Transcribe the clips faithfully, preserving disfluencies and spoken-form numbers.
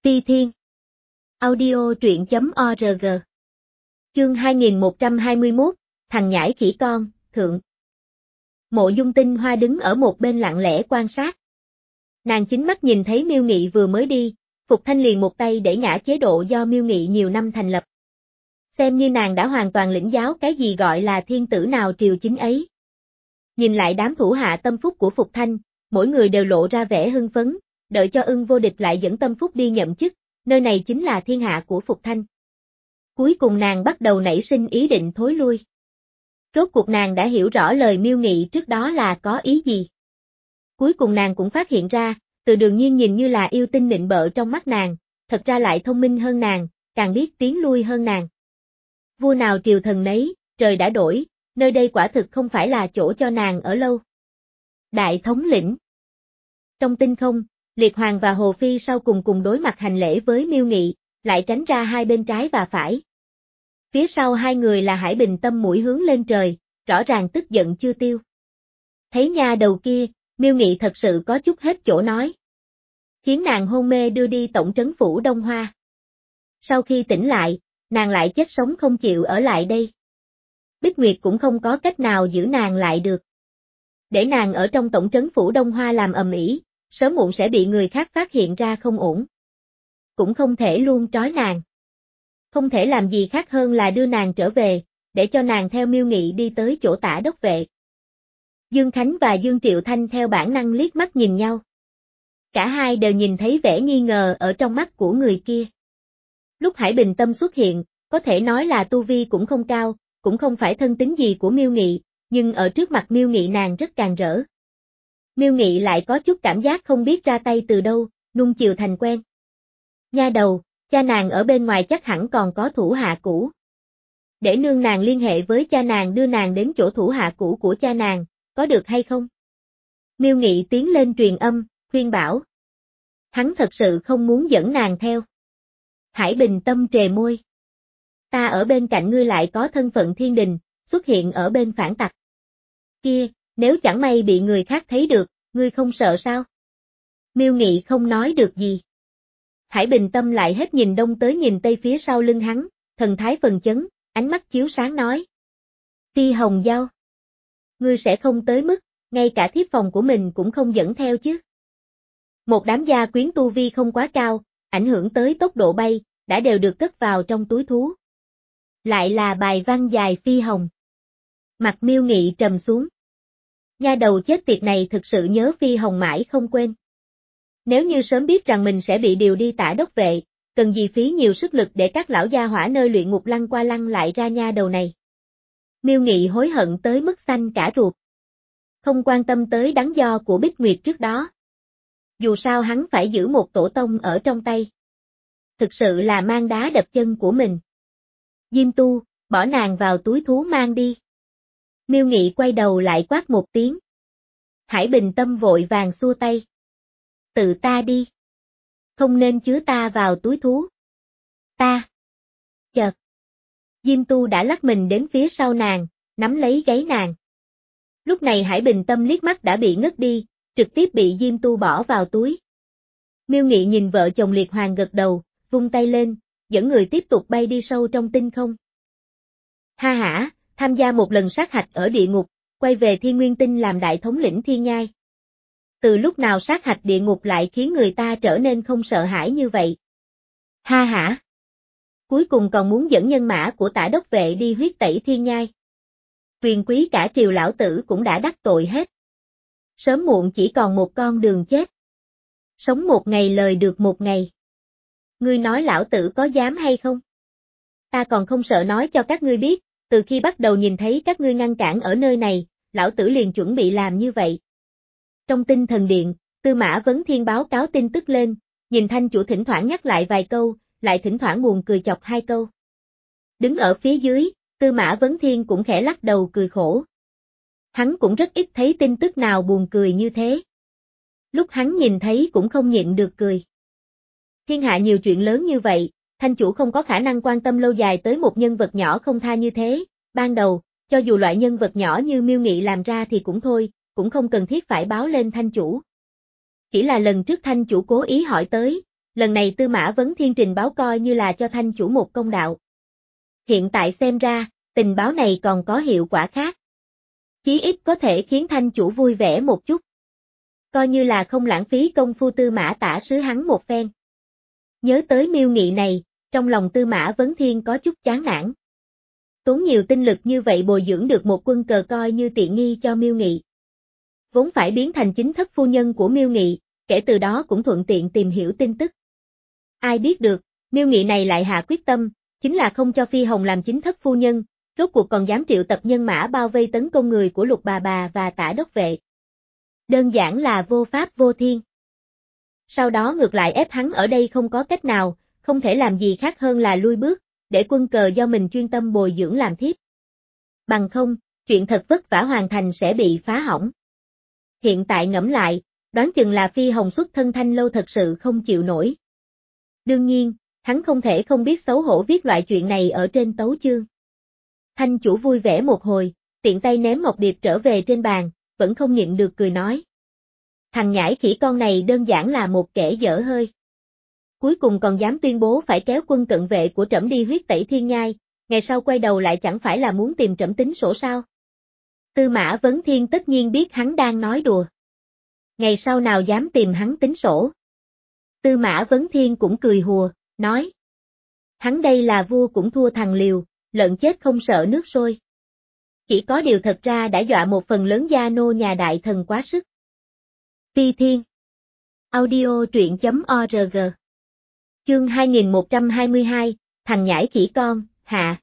Ti Thiên. Audio truyện chấm org. Chương hai nghìn một trăm hai mươi mốt, thằng nhãi khỉ con, thượng. Mộ Dung Tinh Hoa đứng ở một bên lặng lẽ quan sát. Nàng chính mắt nhìn thấy Miêu Nghị vừa mới đi, Phục Thanh liền một tay để ngã chế độ do Miêu Nghị nhiều năm thành lập. Xem như nàng đã hoàn toàn lĩnh giáo cái gì gọi là thiên tử nào triều chính ấy. Nhìn lại đám thủ hạ tâm phúc của Phục Thanh, mỗi người đều lộ ra vẻ hưng phấn, đợi cho Ưng Vô Địch lại dẫn tâm phúc đi nhậm chức, nơi này chính là thiên hạ của Phục Thanh. Cuối cùng nàng bắt đầu nảy sinh ý định thối lui. Rốt cuộc nàng đã hiểu rõ lời Miêu Nghị trước đó là có ý gì. Cuối cùng nàng cũng phát hiện ra, Từ Đường Nhiên nhìn như là yêu tinh nịnh bợ trong mắt nàng, thật ra lại thông minh hơn nàng, càng biết tiến lui hơn nàng. Vua nào triều thần nấy, trời đã đổi, nơi đây quả thực không phải là chỗ cho nàng ở lâu. Đại thống lĩnh. Trong tinh không, Liệt Hoàng và Hồ Phi sau cùng cùng đối mặt hành lễ với Miêu Nghị, lại tránh ra hai bên trái và phải. Phía sau hai người là Hải Bình Tâm mũi hướng lên trời, rõ ràng tức giận chưa tiêu. Thấy nha đầu kia, Miêu Nghị thật sự có chút hết chỗ nói. Khiến nàng hôn mê đưa đi tổng trấn phủ Đông Hoa. Sau khi tỉnh lại, nàng lại chết sống không chịu ở lại đây. Bích Nguyệt cũng không có cách nào giữ nàng lại được. Để nàng ở trong tổng trấn phủ Đông Hoa làm ầm ĩ, sớm muộn sẽ bị người khác phát hiện ra không ổn. Cũng không thể luôn trói nàng. Không thể làm gì khác hơn là đưa nàng trở về, để cho nàng theo Miêu Nghị đi tới chỗ Tả đốc vệ. Dương Khánh và Dương Triệu Thanh theo bản năng liếc mắt nhìn nhau. Cả hai đều nhìn thấy vẻ nghi ngờ ở trong mắt của người kia. Lúc Hải Bình Tâm xuất hiện, có thể nói là tu vi cũng không cao, cũng không phải thân tín gì của Miêu Nghị, nhưng ở trước mặt Miêu Nghị nàng rất càn rỡ. Miêu Nghị lại có chút cảm giác không biết ra tay từ đâu, nung chiều thành quen. Nha đầu, cha nàng ở bên ngoài chắc hẳn còn có thủ hạ cũ. Để nương nàng liên hệ với cha nàng đưa nàng đến chỗ thủ hạ cũ của cha nàng, có được hay không? Miêu Nghị tiến lên truyền âm, khuyên bảo. Hắn thật sự không muốn dẫn nàng theo. Hải Bình Tâm trề môi. Ta ở bên cạnh ngươi lại có thân phận thiên đình, xuất hiện ở bên phản tặc. Kia, nếu chẳng may bị người khác thấy được, ngươi không sợ sao? Miêu Nghị không nói được gì. Hải Bình Tâm lại hết nhìn đông tới nhìn tây phía sau lưng hắn, thần thái phần chấn, ánh mắt chiếu sáng nói. Ti Hồng Giao. Ngươi sẽ không tới mức, ngay cả thiếp phòng của mình cũng không dẫn theo chứ. Một đám gia quyến tu vi không quá cao, ảnh hưởng tới tốc độ bay, đã đều được cất vào trong túi thú. Lại là bài văn dài phi hồng. Mặt Miêu Nghị trầm xuống. Nha đầu chết tiệt này thực sự nhớ phi hồng mãi không quên. Nếu như sớm biết rằng mình sẽ bị điều đi Tả đốc vệ, cần gì phí nhiều sức lực để các lão gia hỏa nơi luyện ngục lăn qua lăn lại ra nha đầu này. Miêu Nghị hối hận tới mức xanh cả ruột. Không quan tâm tới đắn do của Bích Nguyệt trước đó. Dù sao hắn phải giữ một tổ tông ở trong tay. Thực sự là mang đá đập chân của mình. Diêm Tu, bỏ nàng vào túi thú mang đi. Miêu Nghị quay đầu lại quát một tiếng. Hải Bình Tâm vội vàng xua tay. Tự ta đi. Không nên chứa ta vào túi thú. Ta. Chợt. Diêm Tu đã lắc mình đến phía sau nàng, nắm lấy gáy nàng. Lúc này Hải Bình Tâm liếc mắt đã bị ngất đi, trực tiếp bị Diêm Tu bỏ vào túi. Miêu Nghị nhìn vợ chồng Liệt Hoàng gật đầu, vung tay lên, dẫn người tiếp tục bay đi sâu trong tinh không. Ha hả, tham gia một lần sát hạch ở địa ngục, quay về Thiên Nguyên Tinh làm đại thống lĩnh thiên nhai. Từ lúc nào sát hạch địa ngục lại khiến người ta trở nên không sợ hãi như vậy? Ha hả. Cuối cùng còn muốn dẫn nhân mã của Tả đốc vệ đi huyết tẩy thiên nhai. Quyền quý cả triều lão tử cũng đã đắc tội hết. Sớm muộn chỉ còn một con đường chết. Sống một ngày lời được một ngày. Ngươi nói lão tử có dám hay không? Ta còn không sợ nói cho các ngươi biết, từ khi bắt đầu nhìn thấy các ngươi ngăn cản ở nơi này, lão tử liền chuẩn bị làm như vậy. Trong tinh thần điện, Tư Mã Vấn Thiên báo cáo tin tức lên, nhìn thanh chủ thỉnh thoảng nhắc lại vài câu, lại thỉnh thoảng buồn cười chọc hai câu. Đứng ở phía dưới, Tư Mã Vấn Thiên cũng khẽ lắc đầu cười khổ. Hắn cũng rất ít thấy tin tức nào buồn cười như thế. Lúc hắn nhìn thấy cũng không nhịn được cười. Thiên hạ nhiều chuyện lớn như vậy, thanh chủ không có khả năng quan tâm lâu dài tới một nhân vật nhỏ không tha như thế. Ban đầu, cho dù loại nhân vật nhỏ như Miêu Nghị làm ra thì cũng thôi, cũng không cần thiết phải báo lên thanh chủ. Chỉ là lần trước thanh chủ cố ý hỏi tới, lần này Tư Mã Vấn Thiên trình báo coi như là cho Thanh chủ một công đạo. Hiện tại xem ra, tình báo này còn có hiệu quả khác. Chí ít có thể khiến Thanh chủ vui vẻ một chút. Coi như là không lãng phí công phu Tư Mã Tả sứ hắn một phen. Nhớ tới Miêu Nghị này, trong lòng Tư Mã Vấn Thiên có chút chán nản. Tốn nhiều tinh lực như vậy bồi dưỡng được một quân cờ coi như tiện nghi cho Miêu Nghị. Vốn phải biến thành chính thất phu nhân của Miêu Nghị, kể từ đó cũng thuận tiện tìm hiểu tin tức. Ai biết được, Miêu Nghị này lại hạ quyết tâm, chính là không cho Phi Hồng làm chính thất phu nhân, rốt cuộc còn dám triệu tập nhân mã bao vây tấn công người của Lục bà bà và Tả đốc vệ. Đơn giản là vô pháp vô thiên. Sau đó ngược lại ép hắn ở đây không có cách nào, không thể làm gì khác hơn là lui bước, để quân cờ do mình chuyên tâm bồi dưỡng làm thiếp. Bằng không, chuyện thật vất vả hoàn thành sẽ bị phá hỏng. Hiện tại ngẫm lại, đoán chừng là Phi Hồng xuất thân Thanh lâu thật sự không chịu nổi. Đương nhiên, hắn không thể không biết xấu hổ viết loại chuyện này ở trên tấu chương. Thanh chủ vui vẻ một hồi, tiện tay ném Ngọc Điệp trở về trên bàn, vẫn không nhịn được cười nói. Thằng nhãi khỉ con này đơn giản là một kẻ dở hơi. Cuối cùng còn dám tuyên bố phải kéo quân cận vệ của trẫm đi huyết tẩy thiên nhai, ngày sau quay đầu lại chẳng phải là muốn tìm trẫm tính sổ sao. Tư Mã Vấn Thiên tất nhiên biết hắn đang nói đùa. Ngày sau nào dám tìm hắn tính sổ. Tư Mã Vấn Thiên cũng cười hùa, nói. Hắn đây là vua cũng thua thằng liều, lợn chết không sợ nước sôi. Chỉ có điều thật ra đã dọa một phần lớn gia nô nhà đại thần quá sức. Phi Thiên Audio truyện chấm org Chương hai nghìn một trăm hai mươi hai, thằng nhãi khỉ con, hạ.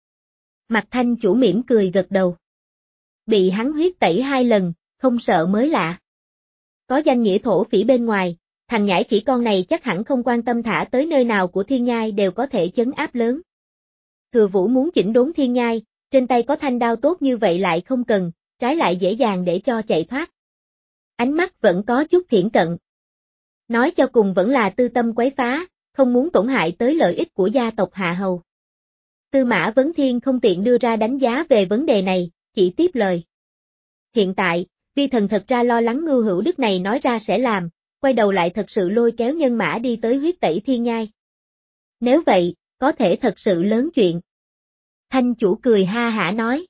Mặt Thanh chủ mỉm cười gật đầu. Bị hắn huyết tẩy hai lần, không sợ mới lạ. Có danh nghĩa thổ phỉ bên ngoài, thằng nhãi khỉ con này chắc hẳn không quan tâm thả tới nơi nào của thiên nhai đều có thể chấn áp lớn. Thừa Vũ muốn chỉnh đốn thiên nhai, trên tay có thanh đao tốt như vậy lại không cần, trái lại dễ dàng để cho chạy thoát. Ánh mắt vẫn có chút thiển cận. Nói cho cùng vẫn là tư tâm quấy phá, không muốn tổn hại tới lợi ích của gia tộc Hạ Hầu. Tư Mã Vấn Thiên không tiện đưa ra đánh giá về vấn đề này, chỉ tiếp lời. Hiện tại, vi thần thật ra lo lắng Ngưu Hữu Đức này nói ra sẽ làm, quay đầu lại thật sự lôi kéo nhân mã đi tới huyết tẩy thiên nhai. Nếu vậy, có thể thật sự lớn chuyện. Thanh chủ cười ha hả nói.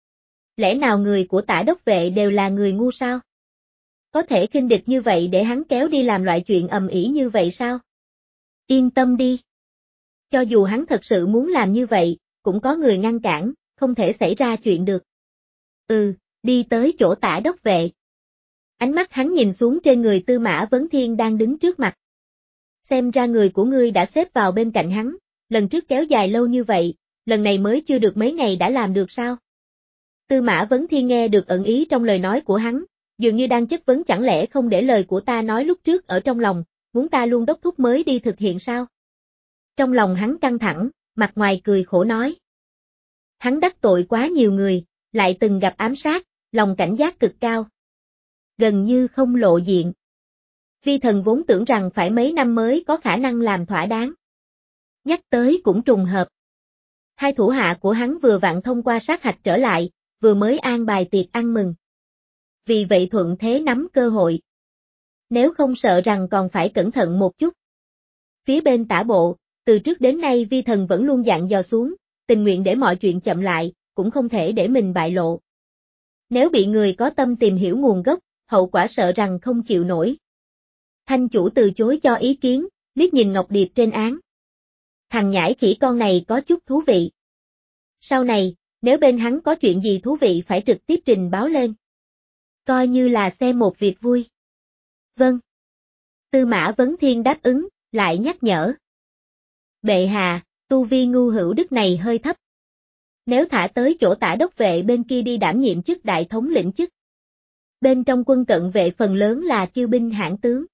Lẽ nào người của Tả đốc vệ đều là người ngu sao? Có thể khinh địch như vậy để hắn kéo đi làm loại chuyện ầm ĩ như vậy sao? Yên tâm đi. Cho dù hắn thật sự muốn làm như vậy, cũng có người ngăn cản, không thể xảy ra chuyện được. Ừ, đi tới chỗ Tả đốc vệ. Ánh mắt hắn nhìn xuống trên người Tư Mã Vấn Thiên đang đứng trước mặt. Xem ra người của ngươi đã xếp vào bên cạnh hắn, lần trước kéo dài lâu như vậy, lần này mới chưa được mấy ngày đã làm được sao? Tư Mã Vấn Thiên nghe được ẩn ý trong lời nói của hắn, dường như đang chất vấn chẳng lẽ không để lời của ta nói lúc trước ở trong lòng, muốn ta luôn đốc thúc mới đi thực hiện sao? Trong lòng hắn căng thẳng, mặt ngoài cười khổ nói. Hắn đắc tội quá nhiều người, lại từng gặp ám sát, lòng cảnh giác cực cao. Gần như không lộ diện. Vi thần vốn tưởng rằng phải mấy năm mới có khả năng làm thỏa đáng. Nhắc tới cũng trùng hợp. Hai thủ hạ của hắn vừa vặn thông qua sát hạch trở lại, vừa mới an bài tiệc ăn mừng. Vì vậy thuận thế nắm cơ hội. Nếu không sợ rằng còn phải cẩn thận một chút. Phía bên Tả bộ, từ trước đến nay vi thần vẫn luôn dặn dò xuống, tình nguyện để mọi chuyện chậm lại, cũng không thể để mình bại lộ. Nếu bị người có tâm tìm hiểu nguồn gốc, hậu quả sợ rằng không chịu nổi. Thanh chủ từ chối cho ý kiến, liếc nhìn Ngọc Điệp trên án. Thằng nhãi khỉ con này có chút thú vị. Sau này, nếu bên hắn có chuyện gì thú vị phải trực tiếp trình báo lên. Coi như là xem một việc vui. Vâng. Tư Mã Vấn Thiên đáp ứng, lại nhắc nhở. Bệ hạ, tu vi Ngưu Hữu Đức này hơi thấp. Nếu thả tới chỗ Tả đốc vệ bên kia đi đảm nhiệm chức đại thống lĩnh chức. Bên trong quân cận vệ phần lớn là kiêu binh hãn tướng.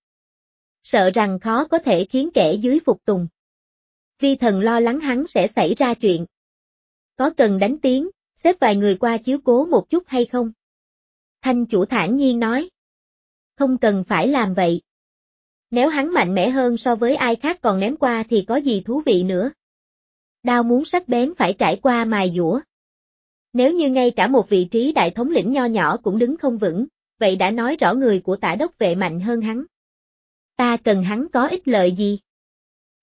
Sợ rằng khó có thể khiến kẻ dưới phục tùng. Vi thần lo lắng hắn sẽ xảy ra chuyện. Có cần đánh tiếng, xếp vài người qua chiếu cố một chút hay không? Thanh chủ thản nhiên nói. Không cần phải làm vậy. Nếu hắn mạnh mẽ hơn so với ai khác còn ném qua thì có gì thú vị nữa. Đao muốn sắc bén phải trải qua mài dũa. Nếu như ngay cả một vị trí đại thống lĩnh nho nhỏ cũng đứng không vững, vậy đã nói rõ người của Tả đốc vệ mạnh hơn hắn. Ta cần hắn có ích lợi gì?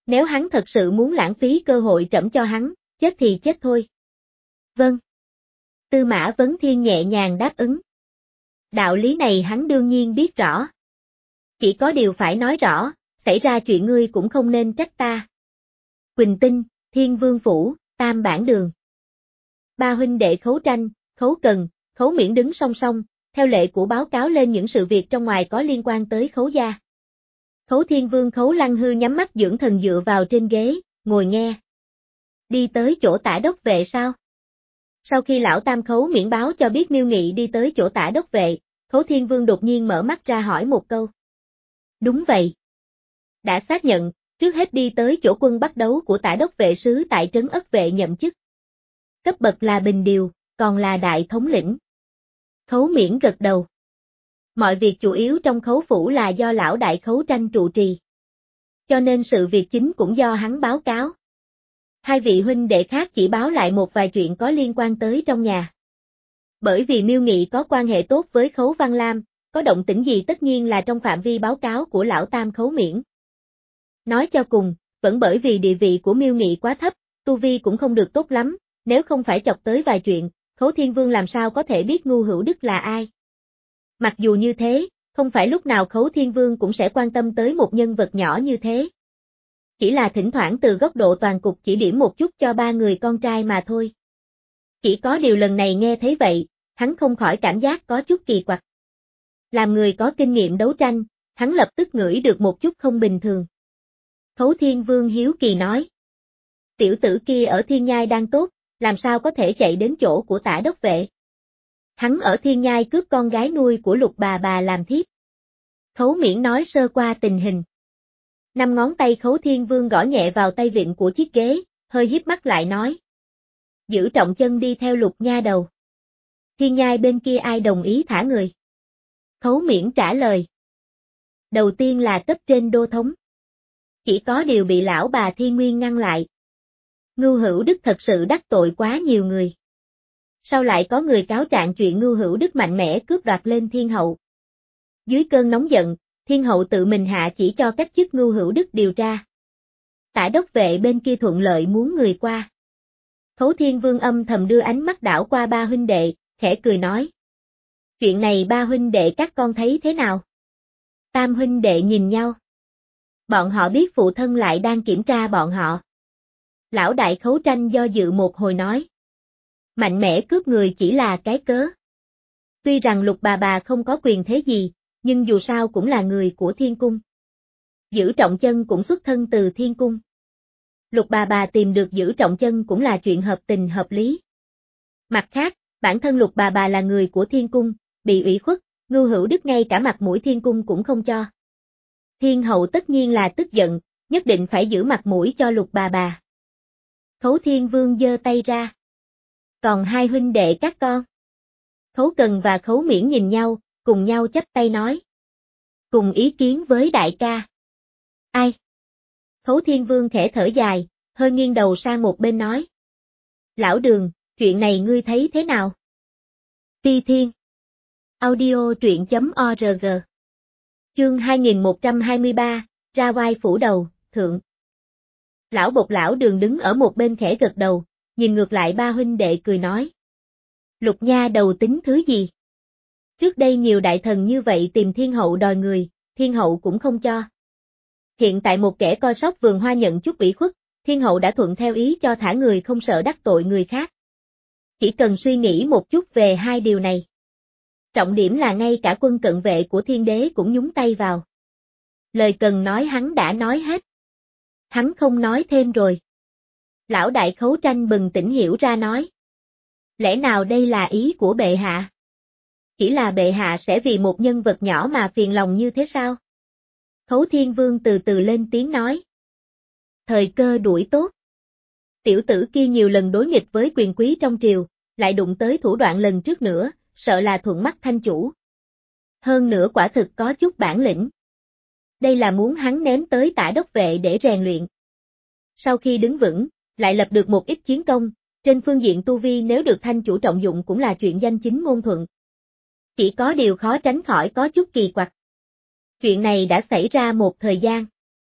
Nếu hắn thật sự muốn lãng phí cơ hội trẫm cho hắn, chết thì chết thôi. Vâng. Tư Mã Vấn Thiên nhẹ nhàng đáp ứng. Đạo lý này hắn đương nhiên biết rõ. Chỉ có điều phải nói rõ, xảy ra chuyện ngươi cũng không nên trách ta. Quỳnh Tinh, Thiên Vương Phủ, Tam Bản Đường. Ba huynh đệ Khấu Tranh, Khấu Cần, Khấu Miễn đứng song song, theo lệ của báo cáo lên những sự việc trong ngoài có liên quan tới Khấu gia. Khấu Thiên Vương Khấu Lăng Hư nhắm mắt dưỡng thần dựa vào trên ghế, ngồi nghe. Đi tới chỗ Tả Đốc Vệ sao? Sau khi lão Tam Khấu Miễn báo cho biết Miêu Nghị đi tới chỗ Tả Đốc Vệ, Khấu Thiên Vương đột nhiên mở mắt ra hỏi một câu. Đúng vậy. Đã xác nhận, trước hết đi tới chỗ quân bắt đấu của Tả Đốc Vệ sứ tại trấn Ất Vệ nhậm chức. Cấp bậc là bình điều, còn là đại thống lĩnh. Khấu Miễn gật đầu. Mọi việc chủ yếu trong Khấu Phủ là do lão đại Khấu Tranh trụ trì. Cho nên sự việc chính cũng do hắn báo cáo. Hai vị huynh đệ khác chỉ báo lại một vài chuyện có liên quan tới trong nhà. Bởi vì Miêu Nghị có quan hệ tốt với Khấu Văn Lam, có động tĩnh gì tất nhiên là trong phạm vi báo cáo của lão Tam Khấu Miễn. Nói cho cùng, vẫn bởi vì địa vị của Miêu Nghị quá thấp, tu vi cũng không được tốt lắm, nếu không phải chọc tới vài chuyện, Khấu Thiên Vương làm sao có thể biết Ngu Hữu Đức là ai. Mặc dù như thế, không phải lúc nào Khấu Thiên Vương cũng sẽ quan tâm tới một nhân vật nhỏ như thế. Chỉ là thỉnh thoảng từ góc độ toàn cục chỉ điểm một chút cho ba người con trai mà thôi. Chỉ có điều lần này nghe thấy vậy, hắn không khỏi cảm giác có chút kỳ quặc. Làm người có kinh nghiệm đấu tranh, hắn lập tức ngửi được một chút không bình thường. Khấu Thiên Vương hiếu kỳ nói. Tiểu tử kia ở Thiên Nhai đang tốt, làm sao có thể chạy đến chỗ của Tả Đốc Vệ. Hắn ở Thiên Nhai cướp con gái nuôi của Lục bà bà làm thiếp. Khấu Miễn nói sơ qua tình hình. Năm ngón tay Khấu Thiên Vương gõ nhẹ vào tay vịn của chiếc ghế, hơi híp mắt lại nói. Giữ trọng chân đi theo Lục nha đầu. Thiên Nhai bên kia ai đồng ý thả người? Khấu Miễn trả lời. Đầu tiên là cấp trên đô thống. Chỉ có điều bị lão bà Thiên Nguyên ngăn lại. Ngưu Hữu Đức thật sự đắc tội quá nhiều người. Sau lại có người cáo trạng chuyện Ngưu Hữu Đức mạnh mẽ cướp đoạt lên Thiên Hậu. Dưới cơn nóng giận, Thiên Hậu tự mình hạ chỉ cho cách chức Ngưu Hữu Đức điều tra. Tả Đốc Vệ bên kia thuận lợi muốn người qua. Khấu Thiên Vương âm thầm đưa ánh mắt đảo qua ba huynh đệ, khẽ cười nói. Chuyện này ba huynh đệ các con thấy thế nào? Tam huynh đệ nhìn nhau. Bọn họ biết phụ thân lại đang kiểm tra bọn họ. Lão đại Khấu Tranh do dự một hồi nói. Mạnh mẽ cướp người chỉ là cái cớ. Tuy rằng Lục bà bà không có quyền thế gì, nhưng dù sao cũng là người của Thiên Cung. Giữ Trọng Chân cũng xuất thân từ Thiên Cung. Lục bà bà tìm được Giữ Trọng Chân cũng là chuyện hợp tình hợp lý. Mặt khác, bản thân Lục bà bà là người của Thiên Cung, bị ủy khuất, Ngưu Hữu Đức ngay cả mặt mũi Thiên Cung cũng không cho. Thiên Hậu tất nhiên là tức giận, nhất định phải giữ mặt mũi cho Lục bà bà. Khấu Thiên Vương giơ tay ra. Còn hai huynh đệ các con. Khấu Cần và Khấu Miễn nhìn nhau, cùng nhau chắp tay nói. Cùng ý kiến với đại ca. Ai? Khấu Thiên Vương khẽ thở dài, hơi nghiêng đầu sang một bên nói. Lão Đường, chuyện này ngươi thấy thế nào? Ti Thiên. Audio truyện chấm org. Chương hai nghìn một trăm hai mươi ba, ra vai phủ đầu, thượng. Lão Bột lão Đường đứng ở một bên khẽ gật đầu, nhìn ngược lại ba huynh đệ cười nói. Lục nha đầu tính thứ gì? Trước đây nhiều đại thần như vậy tìm Thiên Hậu đòi người, Thiên Hậu cũng không cho. Hiện tại một kẻ coi sóc vườn hoa nhận chút ủy khuất, Thiên Hậu đã thuận theo ý cho thả người không sợ đắc tội người khác. Chỉ cần suy nghĩ một chút về hai điều này. Trọng điểm là ngay cả quân cận vệ của Thiên Đế cũng nhúng tay vào. Lời cần nói hắn đã nói hết. Hắn không nói thêm rồi. Lão đại Khấu Tranh bừng tỉnh hiểu ra nói. Lẽ nào đây là ý của bệ hạ? Chỉ là bệ hạ sẽ vì một nhân vật nhỏ mà phiền lòng như thế sao? Khấu Thiên Vương từ từ lên tiếng nói. Thời cơ đuổi tốt. Tiểu tử kia nhiều lần đối nghịch với quyền quý trong triều, lại đụng tới thủ đoạn lần trước nữa, sợ là thuận mắt thanh chủ. Hơn nữa quả thực có chút bản lĩnh. Đây là muốn hắn ném tới Tả Đốc Vệ để rèn luyện. Sau khi đứng vững, lại lập được một ít chiến công, trên phương diện tu vi nếu được thanh chủ trọng dụng cũng là chuyện danh chính ngôn thuận. Chỉ có điều khó tránh khỏi có chút kỳ quặc. Chuyện này đã xảy ra một thời gian.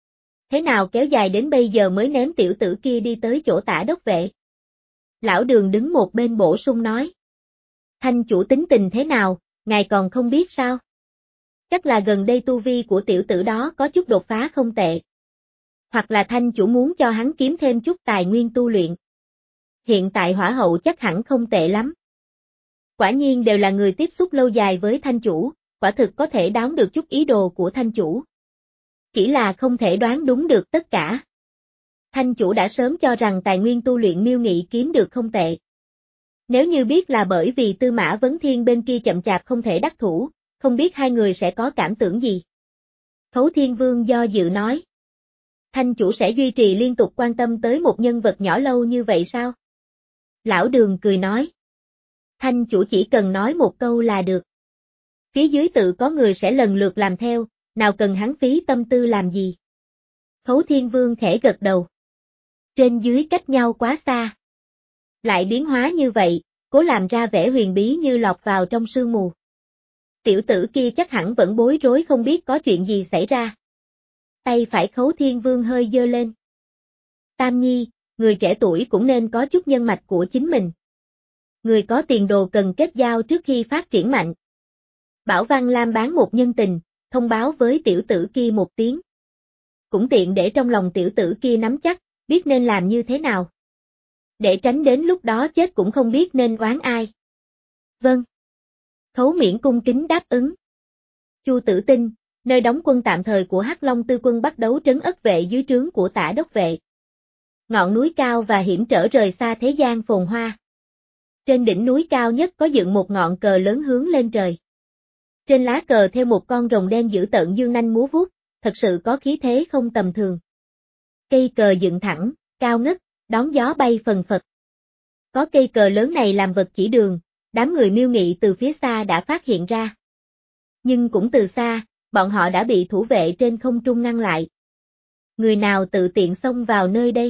Thế nào kéo dài đến bây giờ mới ném tiểu tử kia đi tới chỗ Tả đốc vệ? Lão Đường đứng một bên bổ sung nói. Thanh chủ tính tình thế nào, ngài còn không biết sao? Chắc là gần đây tu vi của tiểu tử đó có chút đột phá không tệ. Hoặc là thanh chủ muốn cho hắn kiếm thêm chút tài nguyên tu luyện. Hiện tại hỏa hậu chắc hẳn không tệ lắm. Quả nhiên đều là người tiếp xúc lâu dài với thanh chủ, quả thực có thể đoán được chút ý đồ của thanh chủ. Chỉ là không thể đoán đúng được tất cả. Thanh chủ đã sớm cho rằng tài nguyên tu luyện Miêu Nghị kiếm được không tệ. Nếu như biết là bởi vì Tư Mã Vấn Thiên bên kia chậm chạp không thể đắc thủ, không biết hai người sẽ có cảm tưởng gì. Khấu Thiên Vương do dự nói. Thanh chủ sẽ duy trì liên tục quan tâm tới một nhân vật nhỏ lâu như vậy sao? Lão Đường cười nói. Thanh chủ chỉ cần nói một câu là được. Phía dưới tự có người sẽ lần lượt làm theo, nào cần hắn phí tâm tư làm gì. Khấu Thiên Vương khẽ gật đầu. Trên dưới cách nhau quá xa. Lại biến hóa như vậy, cố làm ra vẻ huyền bí như lọt vào trong sương mù. Tiểu tử kia chắc hẳn vẫn bối rối không biết có chuyện gì xảy ra. Tay phải Khấu Thiên Vương hơi giơ lên. Tam Nhi, người trẻ tuổi cũng nên có chút nhân mạch của chính mình. Người có tiền đồ cần kết giao trước khi phát triển mạnh. Bảo Văn Lam bán một nhân tình, thông báo với tiểu tử kia một tiếng. Cũng tiện để trong lòng tiểu tử kia nắm chắc, biết nên làm như thế nào. Để tránh đến lúc đó chết cũng không biết nên oán ai. Vâng. Khấu Miễn cung kính đáp ứng. Chu Tử Tinh, nơi đóng quân tạm thời của Hắc Long Tư quân bắt đấu trấn ất vệ dưới trướng của Tả đốc vệ. Ngọn núi cao và hiểm trở rời xa thế gian phồn hoa. Trên đỉnh núi cao nhất có dựng một ngọn cờ lớn hướng lên trời. Trên lá cờ theo một con rồng đen dữ tợn dương nanh múa vuốt, thật sự có khí thế không tầm thường. Cây cờ dựng thẳng, cao ngất, đón gió bay phần phật. Có cây cờ lớn này làm vật chỉ đường, đám người Miêu Nghị từ phía xa đã phát hiện ra. Nhưng cũng từ xa, bọn họ đã bị thủ vệ trên không trung ngăn lại. Người nào tự tiện xông vào nơi đây?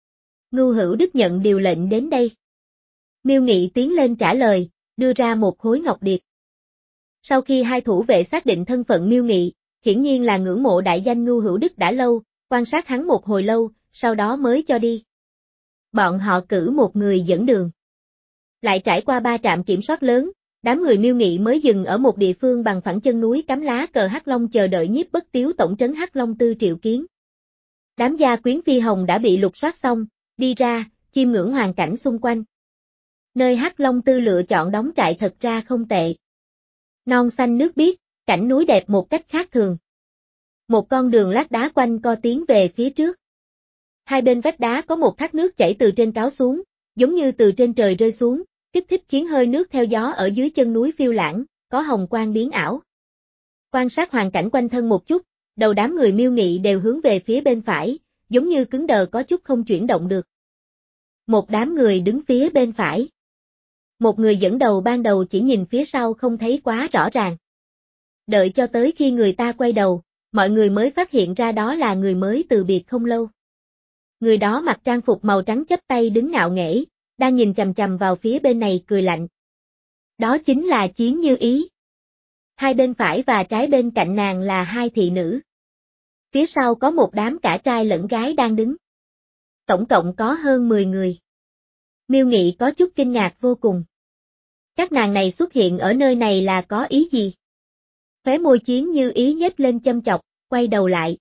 Ngưu Hữu Đức nhận điều lệnh đến đây. Miêu Nghị tiến lên trả lời, đưa ra một khối ngọc điệp. Sau khi hai thủ vệ xác định thân phận Miêu Nghị, hiển nhiên là ngưỡng mộ đại danh Ngưu Hữu Đức đã lâu, quan sát hắn một hồi lâu, sau đó mới cho đi. Bọn họ cử một người dẫn đường. Lại trải qua ba trạm kiểm soát lớn, đám người Miêu Nghị mới dừng ở một địa phương bằng phẳng chân núi cắm lá cờ Hắc Long chờ đợi Nhiếp Bất Tiếu tổng trấn Hắc Long Tư triệu kiến. Đám gia quyến phi hồng đã bị lục soát xong, đi ra, chiêm ngưỡng hoàn cảnh xung quanh. Nơi Hắc Long Tư lựa chọn đóng trại thật ra không tệ. Non xanh nước biếc, cảnh núi đẹp một cách khác thường. Một con đường lát đá quanh co tiến về phía trước. Hai bên vách đá có một thác nước chảy từ trên cao xuống, giống như từ trên trời rơi xuống, kích thích khiến hơi nước theo gió ở dưới chân núi phiêu lãng, có hồng quang biến ảo. Quan sát hoàn cảnh quanh thân một chút, đầu đám người Miêu Nghị đều hướng về phía bên phải, giống như cứng đờ có chút không chuyển động được. Một đám người đứng phía bên phải. Một người dẫn đầu ban đầu chỉ nhìn phía sau không thấy quá rõ ràng. Đợi cho tới khi người ta quay đầu, mọi người mới phát hiện ra đó là người mới từ biệt không lâu. Người đó mặc trang phục màu trắng chắp tay đứng ngạo nghễ, đang nhìn chằm chằm vào phía bên này cười lạnh. Đó chính là Chiến Như Ý. Hai bên phải và trái bên cạnh nàng là hai thị nữ. Phía sau có một đám cả trai lẫn gái đang đứng. Tổng cộng có hơn mười người. Miêu Nghị có chút kinh ngạc vô cùng. Các nàng này xuất hiện ở nơi này là có ý gì? Khóe môi Chiến Như Ý nhếch lên châm chọc, quay đầu lại.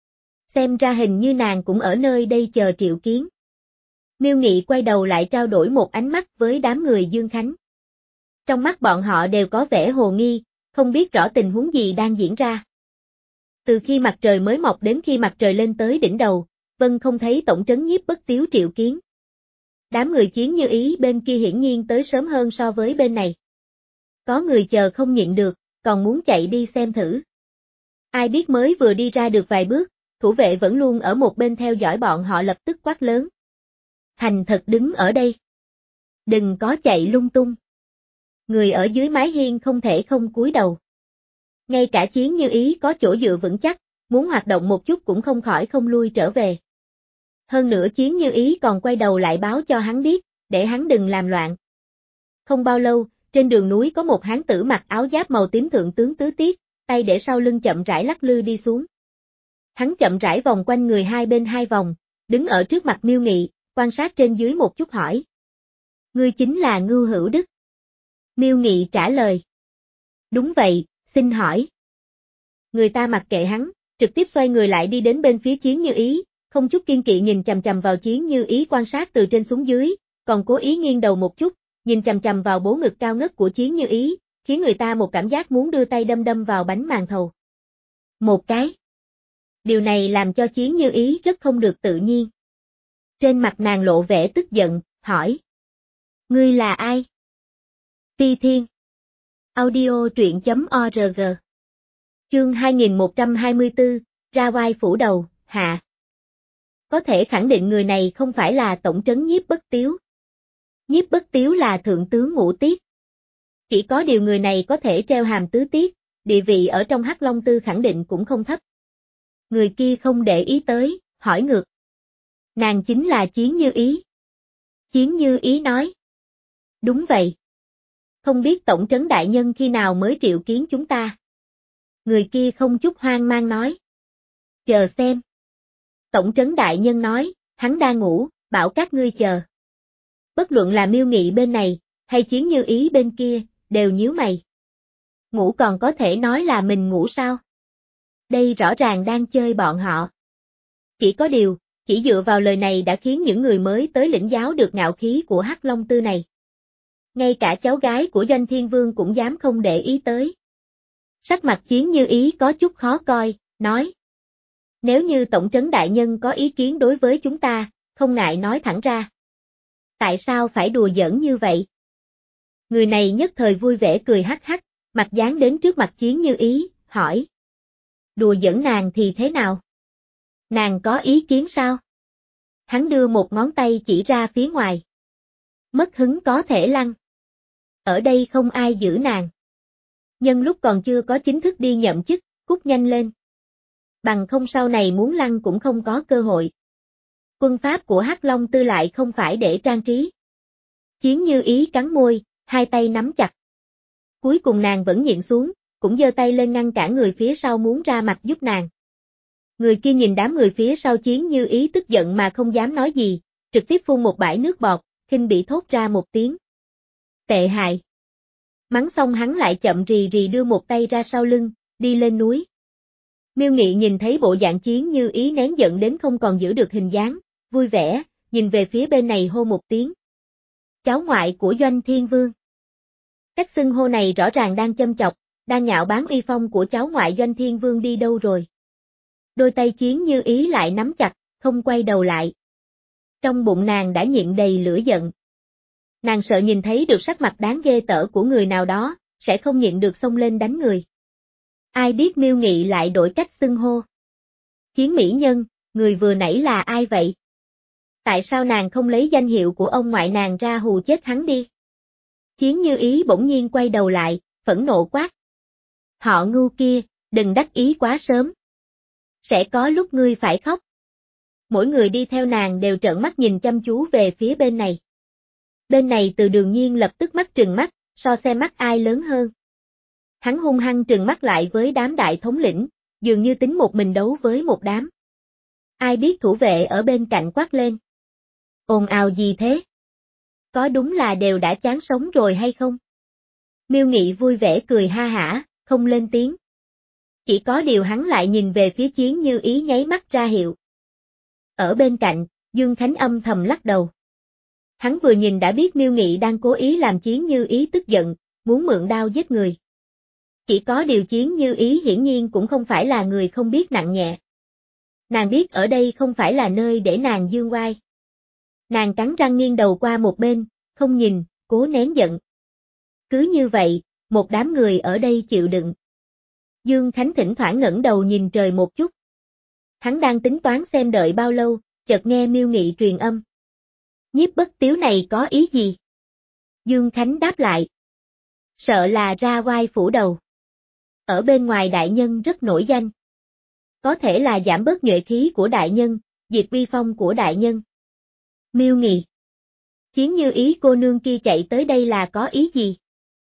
Xem ra hình như nàng cũng ở nơi đây chờ triệu kiến. Miêu Nghị quay đầu lại trao đổi một ánh mắt với đám người Dương Khánh. Trong mắt bọn họ đều có vẻ hồ nghi, không biết rõ tình huống gì đang diễn ra. Từ khi mặt trời mới mọc đến khi mặt trời lên tới đỉnh đầu, Vân không thấy tổng trấn Nhiếp Bất Tiếu triệu kiến. Đám người Chiến Như Ý bên kia hiển nhiên tới sớm hơn so với bên này. Có người chờ không nhịn được, còn muốn chạy đi xem thử. Ai biết mới vừa đi ra được vài bước, thủ vệ vẫn luôn ở một bên theo dõi bọn họ lập tức quát lớn. Thành thật đứng ở đây. Đừng có chạy lung tung. Người ở dưới mái hiên không thể không cúi đầu. Ngay cả Chiến Như Ý có chỗ dựa vững chắc, muốn hoạt động một chút cũng không khỏi không lui trở về. Hơn nữa Chiến Như Ý còn quay đầu lại báo cho hắn biết, để hắn đừng làm loạn. Không bao lâu, trên đường núi có một hán tử mặc áo giáp màu tím thượng tướng Tứ Tiết, tay để sau lưng chậm rãi lắc lư đi xuống. Hắn chậm rãi vòng quanh người hai bên hai vòng, đứng ở trước mặt Miêu Nghị, quan sát trên dưới một chút hỏi. Ngươi chính là Ngưu Hữu Đức. Miêu Nghị trả lời. Đúng vậy, xin hỏi. Người ta mặc kệ hắn, trực tiếp xoay người lại đi đến bên phía Chiến Như Ý, không chút kiên kỵ nhìn chằm chằm vào Chiến Như Ý quan sát từ trên xuống dưới, còn cố ý nghiêng đầu một chút, nhìn chằm chằm vào bố ngực cao ngất của Chiến Như Ý, khiến người ta một cảm giác muốn đưa tay đâm đâm vào bánh màn thầu. Một cái. Điều này làm cho Chiến Như Ý rất không được tự nhiên. Trên mặt nàng lộ vẻ tức giận, hỏi. Ngươi là ai? Phi Thiên. Audio truyện chấm org. Chương hai nghìn một trăm hai mươi tư, ra oai phủ đầu, hạ. Có thể khẳng định người này không phải là tổng trấn Nhiếp Bất Tiếu. Nhiếp Bất Tiếu là thượng tướng ngũ tiết. Chỉ có điều người này có thể treo hàm tứ tiết, địa vị ở trong Hắc Long Tư khẳng định cũng không thấp. Người kia không để ý tới, hỏi ngược. Nàng chính là Chiến Như Ý. Chiến Như Ý nói. Đúng vậy. Không biết tổng trấn đại nhân khi nào mới triệu kiến chúng ta. Người kia không chút hoang mang nói. Chờ xem. Tổng trấn đại nhân nói, hắn đang ngủ, bảo các ngươi chờ. Bất luận là Miêu Nghị bên này, hay Chiến Như Ý bên kia, đều nhíu mày. Ngủ còn có thể nói là mình ngủ sao? Đây rõ ràng đang chơi bọn họ. Chỉ có điều, chỉ dựa vào lời này đã khiến những người mới tới lĩnh giáo được ngạo khí của Hắc Long Tư này. Ngay cả cháu gái của Doanh Thiên Vương cũng dám không để ý tới. Sắc mặt Chiến Như Ý có chút khó coi, nói. Nếu như tổng trấn đại nhân có ý kiến đối với chúng ta, không ngại nói thẳng ra. Tại sao phải đùa giỡn như vậy? Người này nhất thời vui vẻ cười hắc hắc, mặt dán đến trước mặt Chiến Như Ý, hỏi. Đùa giỡn nàng thì thế nào? Nàng có ý kiến sao? Hắn đưa một ngón tay chỉ ra phía ngoài. Mất hứng có thể lăn. Ở đây không ai giữ nàng. Nhân lúc còn chưa có chính thức đi nhậm chức, cút nhanh lên. Bằng không sau này muốn lăn cũng không có cơ hội. Quân pháp của Hắc Long Tư lại không phải để trang trí. Chiến Như Ý cắn môi, hai tay nắm chặt. Cuối cùng nàng vẫn nhịn xuống, cũng giơ tay lên ngăn cản người phía sau muốn ra mặt giúp nàng. Người kia nhìn đám người phía sau Chiến Như Ý tức giận mà không dám nói gì, trực tiếp phun một bãi nước bọt, khinh bị thốt ra một tiếng. Tệ hại. Mắng xong hắn lại chậm rì rì đưa một tay ra sau lưng, đi lên núi. Miêu Nghị nhìn thấy bộ dạng Chiến Như Ý nén giận đến không còn giữ được hình dáng, vui vẻ, nhìn về phía bên này hô một tiếng. Cháu ngoại của Doanh Thiên Vương. Cách xưng hô này rõ ràng đang châm chọc, đang nhạo báng uy phong của cháu ngoại Doanh Thiên Vương đi đâu rồi. Đôi tay Chiến Như Ý lại nắm chặt, không quay đầu lại. Trong bụng nàng đã nhịn đầy lửa giận. Nàng sợ nhìn thấy được sắc mặt đáng ghê tởm của người nào đó, sẽ không nhịn được xông lên đánh người. Ai biết Miêu Nghị lại đổi cách xưng hô. Chiến mỹ nhân, người vừa nãy là ai vậy? Tại sao nàng không lấy danh hiệu của ông ngoại nàng ra hù chết hắn đi? Chiến Như Ý bỗng nhiên quay đầu lại, phẫn nộ quát. Họ Ngưu kia, đừng đắc ý quá sớm. Sẽ có lúc ngươi phải khóc. Mỗi người đi theo nàng đều trợn mắt nhìn chăm chú về phía bên này. Bên này Từ Đường Nhiên lập tức mắt trừng mắt, so xem mắt ai lớn hơn. Hắn hung hăng trừng mắt lại với đám đại thống lĩnh, dường như tính một mình đấu với một đám. Ai biết thủ vệ ở bên cạnh quát lên. Ồn ào gì thế? Có đúng là đều đã chán sống rồi hay không? Miêu Nghị vui vẻ cười ha hả, không lên tiếng. Chỉ có điều hắn lại nhìn về phía Chiến Như Ý nháy mắt ra hiệu. Ở bên cạnh, Dương Khánh âm thầm lắc đầu. Hắn vừa nhìn đã biết Miêu Nghị đang cố ý làm Chiến Như Ý tức giận, muốn mượn đao giết người. Chỉ có điều Chiến Như Ý hiển nhiên cũng không phải là người không biết nặng nhẹ. Nàng biết ở đây không phải là nơi để nàng dương oai. Nàng cắn răng nghiêng đầu qua một bên, không nhìn, cố nén giận. Cứ như vậy, một đám người ở đây chịu đựng. Dương Khánh thỉnh thoảng ngẩng đầu nhìn trời một chút. Hắn đang tính toán xem đợi bao lâu, chợt nghe Miêu Nghị truyền âm. Nhiếp Bất Tiếu này có ý gì? Dương Khánh đáp lại. Sợ là ra oai phủ đầu. Ở bên ngoài đại nhân rất nổi danh. Có thể là giảm bớt nhuệ khí của đại nhân, diệt uy phong của đại nhân. Miêu Nghị. Chiến Như Ý cô nương kia chạy tới đây là có ý gì?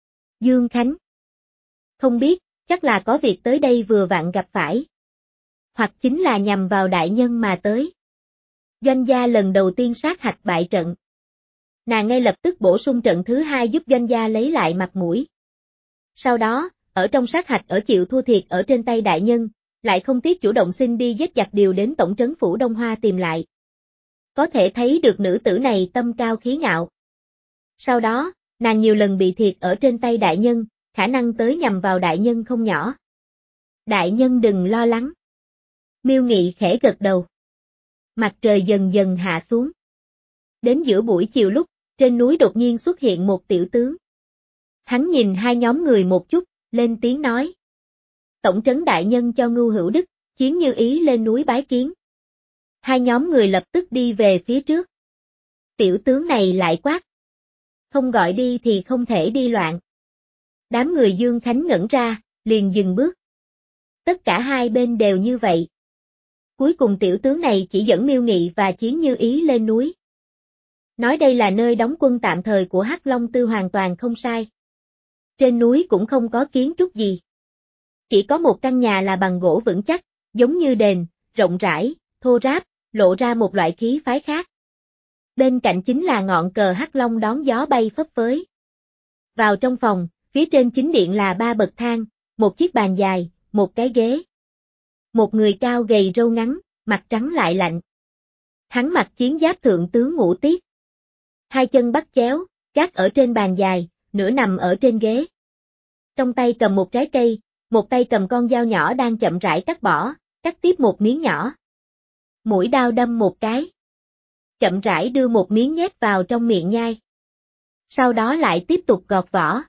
Dương Khánh. Không biết, chắc là có việc tới đây vừa vặn gặp phải. hoặc chính là nhằm vào đại nhân mà tới. Doanh gia lần đầu tiên sát hạch bại trận. Nàng ngay lập tức bổ sung trận thứ hai giúp doanh gia lấy lại mặt mũi. Sau đó, ở trong sát hạch ở chịu thua thiệt ở trên tay đại nhân, lại không tiếc chủ động xin đi giết giặc điều đến tổng trấn phủ Đông Hoa tìm lại. Có thể thấy được nữ tử này tâm cao khí ngạo. Sau đó, nàng nhiều lần bị thiệt ở trên tay đại nhân, khả năng tới nhằm vào đại nhân không nhỏ. Đại nhân đừng lo lắng. Miêu Nghị khẽ gật đầu. Mặt trời dần dần hạ xuống. Đến giữa buổi chiều lúc, trên núi đột nhiên xuất hiện một tiểu tướng. Hắn nhìn hai nhóm người một chút, lên tiếng nói. Tổng trấn đại nhân cho Ngưu Hữu Đức, Chiến Như Ý lên núi bái kiến. Hai nhóm người lập tức đi về phía trước. Tiểu tướng này lại quát. Không gọi đi thì không thể đi loạn. Đám người Dương Khánh ngẩn ra, liền dừng bước. Tất cả hai bên đều như vậy. Cuối cùng tiểu tướng này chỉ dẫn Miêu Nghị và Chiến Như Ý lên núi. Nói đây là nơi đóng quân tạm thời của Hắc Long Tư hoàn toàn không sai. Trên núi cũng không có kiến trúc gì. Chỉ có một căn nhà là bằng gỗ vững chắc, giống như đền, rộng rãi, thô ráp, lộ ra một loại khí phái khác. Bên cạnh chính là ngọn cờ Hắc Long đón gió bay phấp phới. Vào trong phòng, phía trên chính điện là ba bậc thang, một chiếc bàn dài, một cái ghế. Một người cao gầy râu ngắn, mặt trắng lại lạnh. Hắn mặc chiến giáp thượng tướng ngũ tiết. Hai chân bắt chéo, gác ở trên bàn dài, nửa nằm ở trên ghế. Trong tay cầm một trái cây, một tay cầm con dao nhỏ đang chậm rãi cắt bỏ, cắt tiếp một miếng nhỏ. Mũi đao đâm một cái. Chậm rãi đưa một miếng nhét vào trong miệng nhai. Sau đó lại tiếp tục gọt vỏ.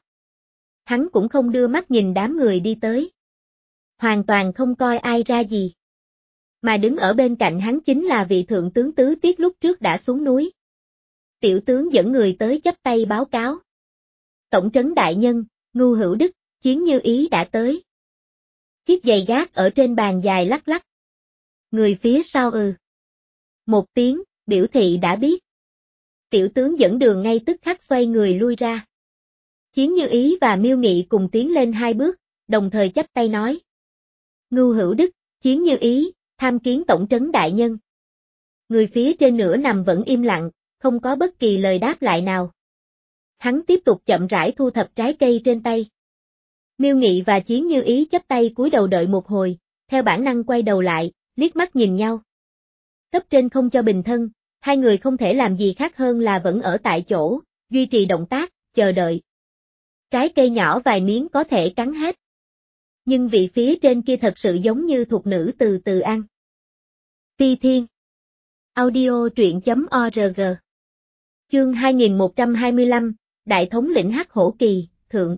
Hắn cũng không đưa mắt nhìn đám người đi tới. Hoàn toàn không coi ai ra gì. Mà đứng ở bên cạnh hắn chính là vị thượng tướng Tứ Tiết lúc trước đã xuống núi. Tiểu tướng dẫn người tới chắp tay báo cáo. Tổng trấn đại nhân, Ngưu Hữu Đức, Chiến Như Ý đã tới. Chiếc giày gác ở trên bàn dài lắc lắc. Người phía sau ừ. Một tiếng, biểu thị đã biết. Tiểu tướng dẫn đường ngay tức khắc xoay người lui ra. Chiến Như Ý và Miêu Nghị cùng tiến lên hai bước, đồng thời chắp tay nói. Ngưu Hữu Đức, Chiến Như Ý, tham kiến tổng trấn đại nhân. Người phía trên nửa nằm vẫn im lặng, không có bất kỳ lời đáp lại nào. Hắn tiếp tục chậm rãi thu thập trái cây trên tay. Miêu Nghị và Chiến Như Ý chắp tay cúi đầu đợi một hồi, theo bản năng quay đầu lại, liếc mắt nhìn nhau. Cấp trên không cho bình thân, hai người không thể làm gì khác hơn là vẫn ở tại chỗ, duy trì động tác, chờ đợi. Trái cây nhỏ vài miếng có thể cắn hết. Nhưng vị phía trên kia thật sự giống như thục nữ từ từ ăn. Phi Thiên Audio truyện chấm org Chương hai nghìn một trăm hai mươi lăm, Đại thống lĩnh Hắc Hổ Kỳ, Thượng.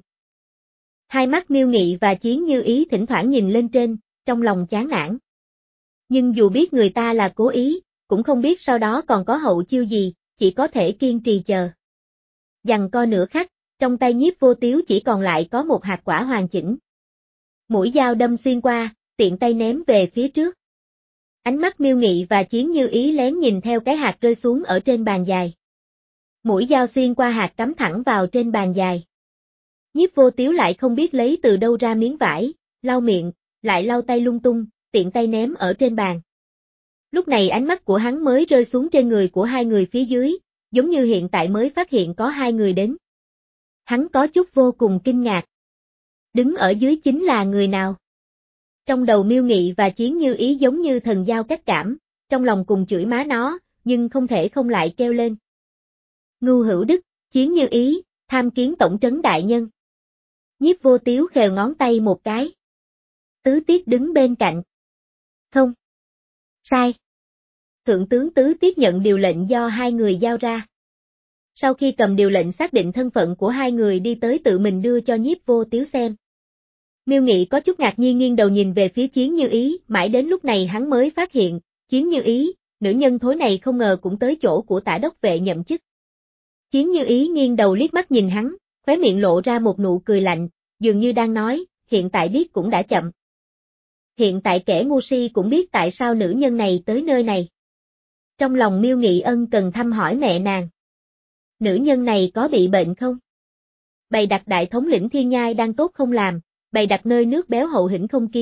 Hai mắt Miêu Nghị và Chiến Như Ý thỉnh thoảng nhìn lên trên, trong lòng chán nản. Nhưng dù biết người ta là cố ý, cũng không biết sau đó còn có hậu chiêu gì, chỉ có thể kiên trì chờ. Giằng co nửa khắc, trong tay Nhiếp Vô Tiếu chỉ còn lại có một hạt quả hoàn chỉnh. Mũi dao đâm xuyên qua, tiện tay ném về phía trước. Ánh mắt Miêu Nghị và Chiến Như Ý lén nhìn theo cái hạt rơi xuống ở trên bàn dài. Mũi dao xuyên qua hạt cắm thẳng vào trên bàn dài. Nhiếp Vô Tiếu lại không biết lấy từ đâu ra miếng vải, lau miệng, lại lau tay lung tung, tiện tay ném ở trên bàn. Lúc này ánh mắt của hắn mới rơi xuống trên người của hai người phía dưới, giống như hiện tại mới phát hiện có hai người đến. Hắn có chút vô cùng kinh ngạc. Đứng ở dưới chính là người nào? Trong đầu Miêu Nghị và Chiến Như Ý giống như thần giao cách cảm, trong lòng cùng chửi má nó, nhưng không thể không lại kêu lên. Ngưu Hữu Đức, Chiến Như Ý, tham kiến tổng trấn đại nhân. Nhiếp Vô Tiếu khều ngón tay một cái. Tứ Tiết đứng bên cạnh. Không. Sai. Thượng tướng Tứ Tiết nhận điều lệnh do hai người giao ra. Sau khi cầm điều lệnh xác định thân phận của hai người đi tới tự mình đưa cho Nhiếp Vô Tiếu xem. Miêu Nghị có chút ngạc nhiên nghiêng đầu nhìn về phía Chiến Như Ý, mãi đến lúc này hắn mới phát hiện, Chiến Như Ý, nữ nhân thối này không ngờ cũng tới chỗ của tả đốc vệ nhậm chức. Chiến Như Ý nghiêng đầu liếc mắt nhìn hắn, khóe miệng lộ ra một nụ cười lạnh, dường như đang nói, hiện tại biết cũng đã chậm. Hiện tại kẻ ngu si cũng biết tại sao nữ nhân này tới nơi này. Trong lòng Miêu Nghị ân cần thăm hỏi mẹ nàng. Nữ nhân này có bị bệnh không? Bày đặt đại thống lĩnh Thiên Nhai đang tốt không làm, bày đặt nơi nước béo hậu hĩnh không kiếm,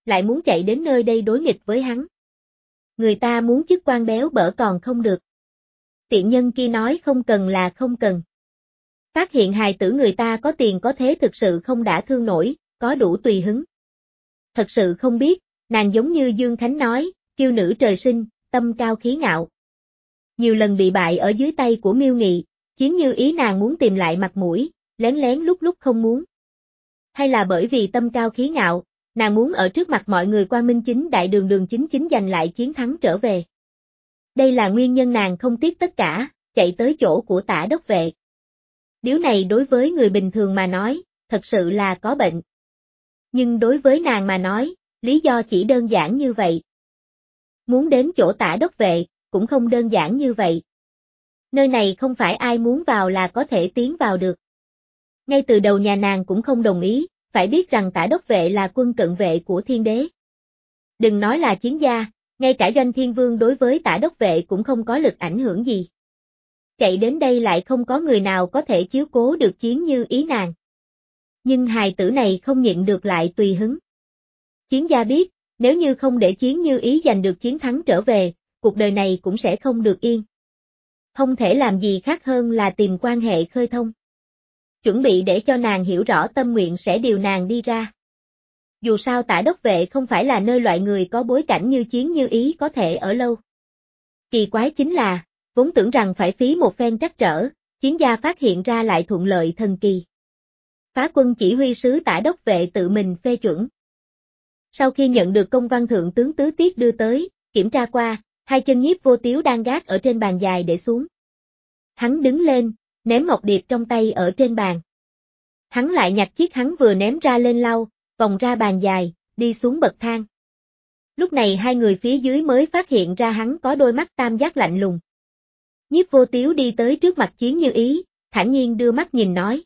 lại muốn chạy đến nơi đây đối nghịch với hắn. Người ta muốn chức quan béo bở còn không được. Tiện nhân kia nói không cần là không cần. Phát hiện hài tử người ta có tiền có thế thực sự không đã thương nổi, có đủ tùy hứng. Thật sự không biết, nàng giống như Dương Khánh nói, kiêu nữ trời sinh, tâm cao khí ngạo. Nhiều lần bị bại ở dưới tay của Miêu Nghị, Chiến Như Ý nàng muốn tìm lại mặt mũi, lén lén lúc lúc không muốn. Hay là bởi vì tâm cao khí ngạo, nàng muốn ở trước mặt mọi người quang minh chính đại đường đường chính chính giành lại chiến thắng trở về. Đây là nguyên nhân nàng không tiếc tất cả, chạy tới chỗ của Tả đốc vệ. Điều này đối với người bình thường mà nói, thật sự là có bệnh. Nhưng đối với nàng mà nói, lý do chỉ đơn giản như vậy. Muốn đến chỗ Tả đốc vệ, cũng không đơn giản như vậy. Nơi này không phải ai muốn vào là có thể tiến vào được. Ngay từ đầu nhà nàng cũng không đồng ý, phải biết rằng Tả đốc vệ là quân cận vệ của thiên đế. Đừng nói là chiến gia, ngay cả Doanh Thiên Vương đối với Tả đốc vệ cũng không có lực ảnh hưởng gì. Chạy đến đây lại không có người nào có thể chiếu cố được Chiến Như Ý nàng. Nhưng hài tử này không nhịn được lại tùy hứng. Chiến gia biết, nếu như không để Chiến Như Ý giành được chiến thắng trở về, cuộc đời này cũng sẽ không được yên. Không thể làm gì khác hơn là tìm quan hệ khơi thông. Chuẩn bị để cho nàng hiểu rõ tâm nguyện sẽ điều nàng đi ra. Dù sao Tả đốc vệ không phải là nơi loại người có bối cảnh như Chiến Như Ý có thể ở lâu. Kỳ quái chính là, vốn tưởng rằng phải phí một phen trắc trở, Chiến gia phát hiện ra lại thuận lợi thần kỳ. Phá quân chỉ huy sứ Tả đốc vệ tự mình phê chuẩn. Sau khi nhận được công văn thượng tướng Tứ Tiết đưa tới, kiểm tra qua, hai chân Nhiếp Vô Tiếu đang gác ở trên bàn dài để xuống. Hắn đứng lên, ném ngọc điệp trong tay ở trên bàn. Hắn lại nhặt chiếc hắn vừa ném ra lên lau, vòng ra bàn dài, đi xuống bậc thang. Lúc này hai người phía dưới mới phát hiện ra hắn có đôi mắt tam giác lạnh lùng. Nhiếp Vô Tiếu đi tới trước mặt Chiến Như Ý, thản nhiên đưa mắt nhìn nói.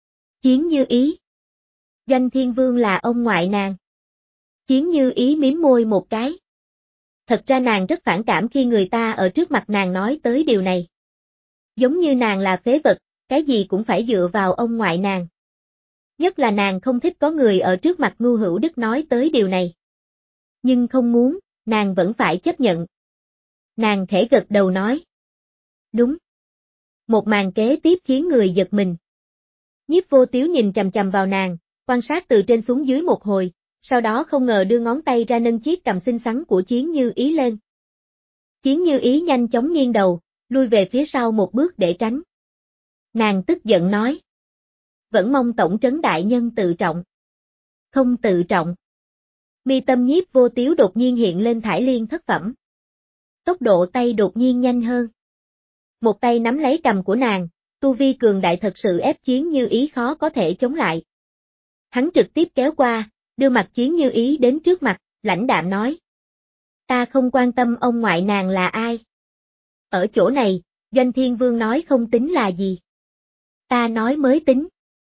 Chiến Như Ý. Doanh Thiên Vương là ông ngoại nàng. Chiến Như Ý mím môi một cái. Thật ra nàng rất phản cảm khi người ta ở trước mặt nàng nói tới điều này. Giống như nàng là phế vật, cái gì cũng phải dựa vào ông ngoại nàng. Nhất là nàng không thích có người ở trước mặt Ngưu Hữu Đức nói tới điều này. Nhưng không muốn, nàng vẫn phải chấp nhận. Nàng khẽ gật đầu nói. Đúng. Một màn kế tiếp khiến người giật mình. Nhiếp Vô Tiếu nhìn chằm chằm vào nàng, quan sát từ trên xuống dưới một hồi, sau đó không ngờ đưa ngón tay ra nâng chiếc cằm xinh xắn của Chiến Như Ý lên. Chiến Như Ý nhanh chóng nghiêng đầu, lui về phía sau một bước để tránh. Nàng tức giận nói. Vẫn mong tổng trấn đại nhân tự trọng. Không tự trọng. Mi tâm Nhiếp Vô Tiếu đột nhiên hiện lên thải liên thất phẩm. Tốc độ tay đột nhiên nhanh hơn. Một tay nắm lấy cằm của nàng, tu vi cường đại thật sự ép Chiến Như Ý khó có thể chống lại. Hắn trực tiếp kéo qua, đưa mặt Chiến Như Ý đến trước mặt, lãnh đạm nói. Ta không quan tâm ông ngoại nàng là ai. Ở chỗ này, Doanh Thiên Vương nói không tính là gì. Ta nói mới tính.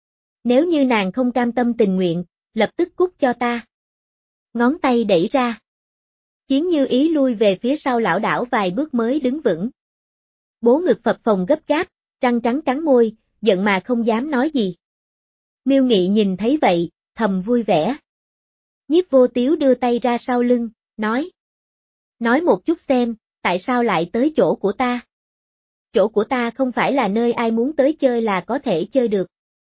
Nếu như nàng không cam tâm tình nguyện, lập tức cút cho ta. Ngón tay đẩy ra. Chiến Như Ý lui về phía sau lảo đảo vài bước mới đứng vững. Bố ngực phập phồng gấp gáp, răng trắng cắn môi, giận mà không dám nói gì. Miêu Nghị nhìn thấy vậy, thầm vui vẻ. Nhiếp Vô Tiếu đưa tay ra sau lưng, nói. Nói một chút xem, tại sao lại tới chỗ của ta? Chỗ của ta không phải là nơi ai muốn tới chơi là có thể chơi được.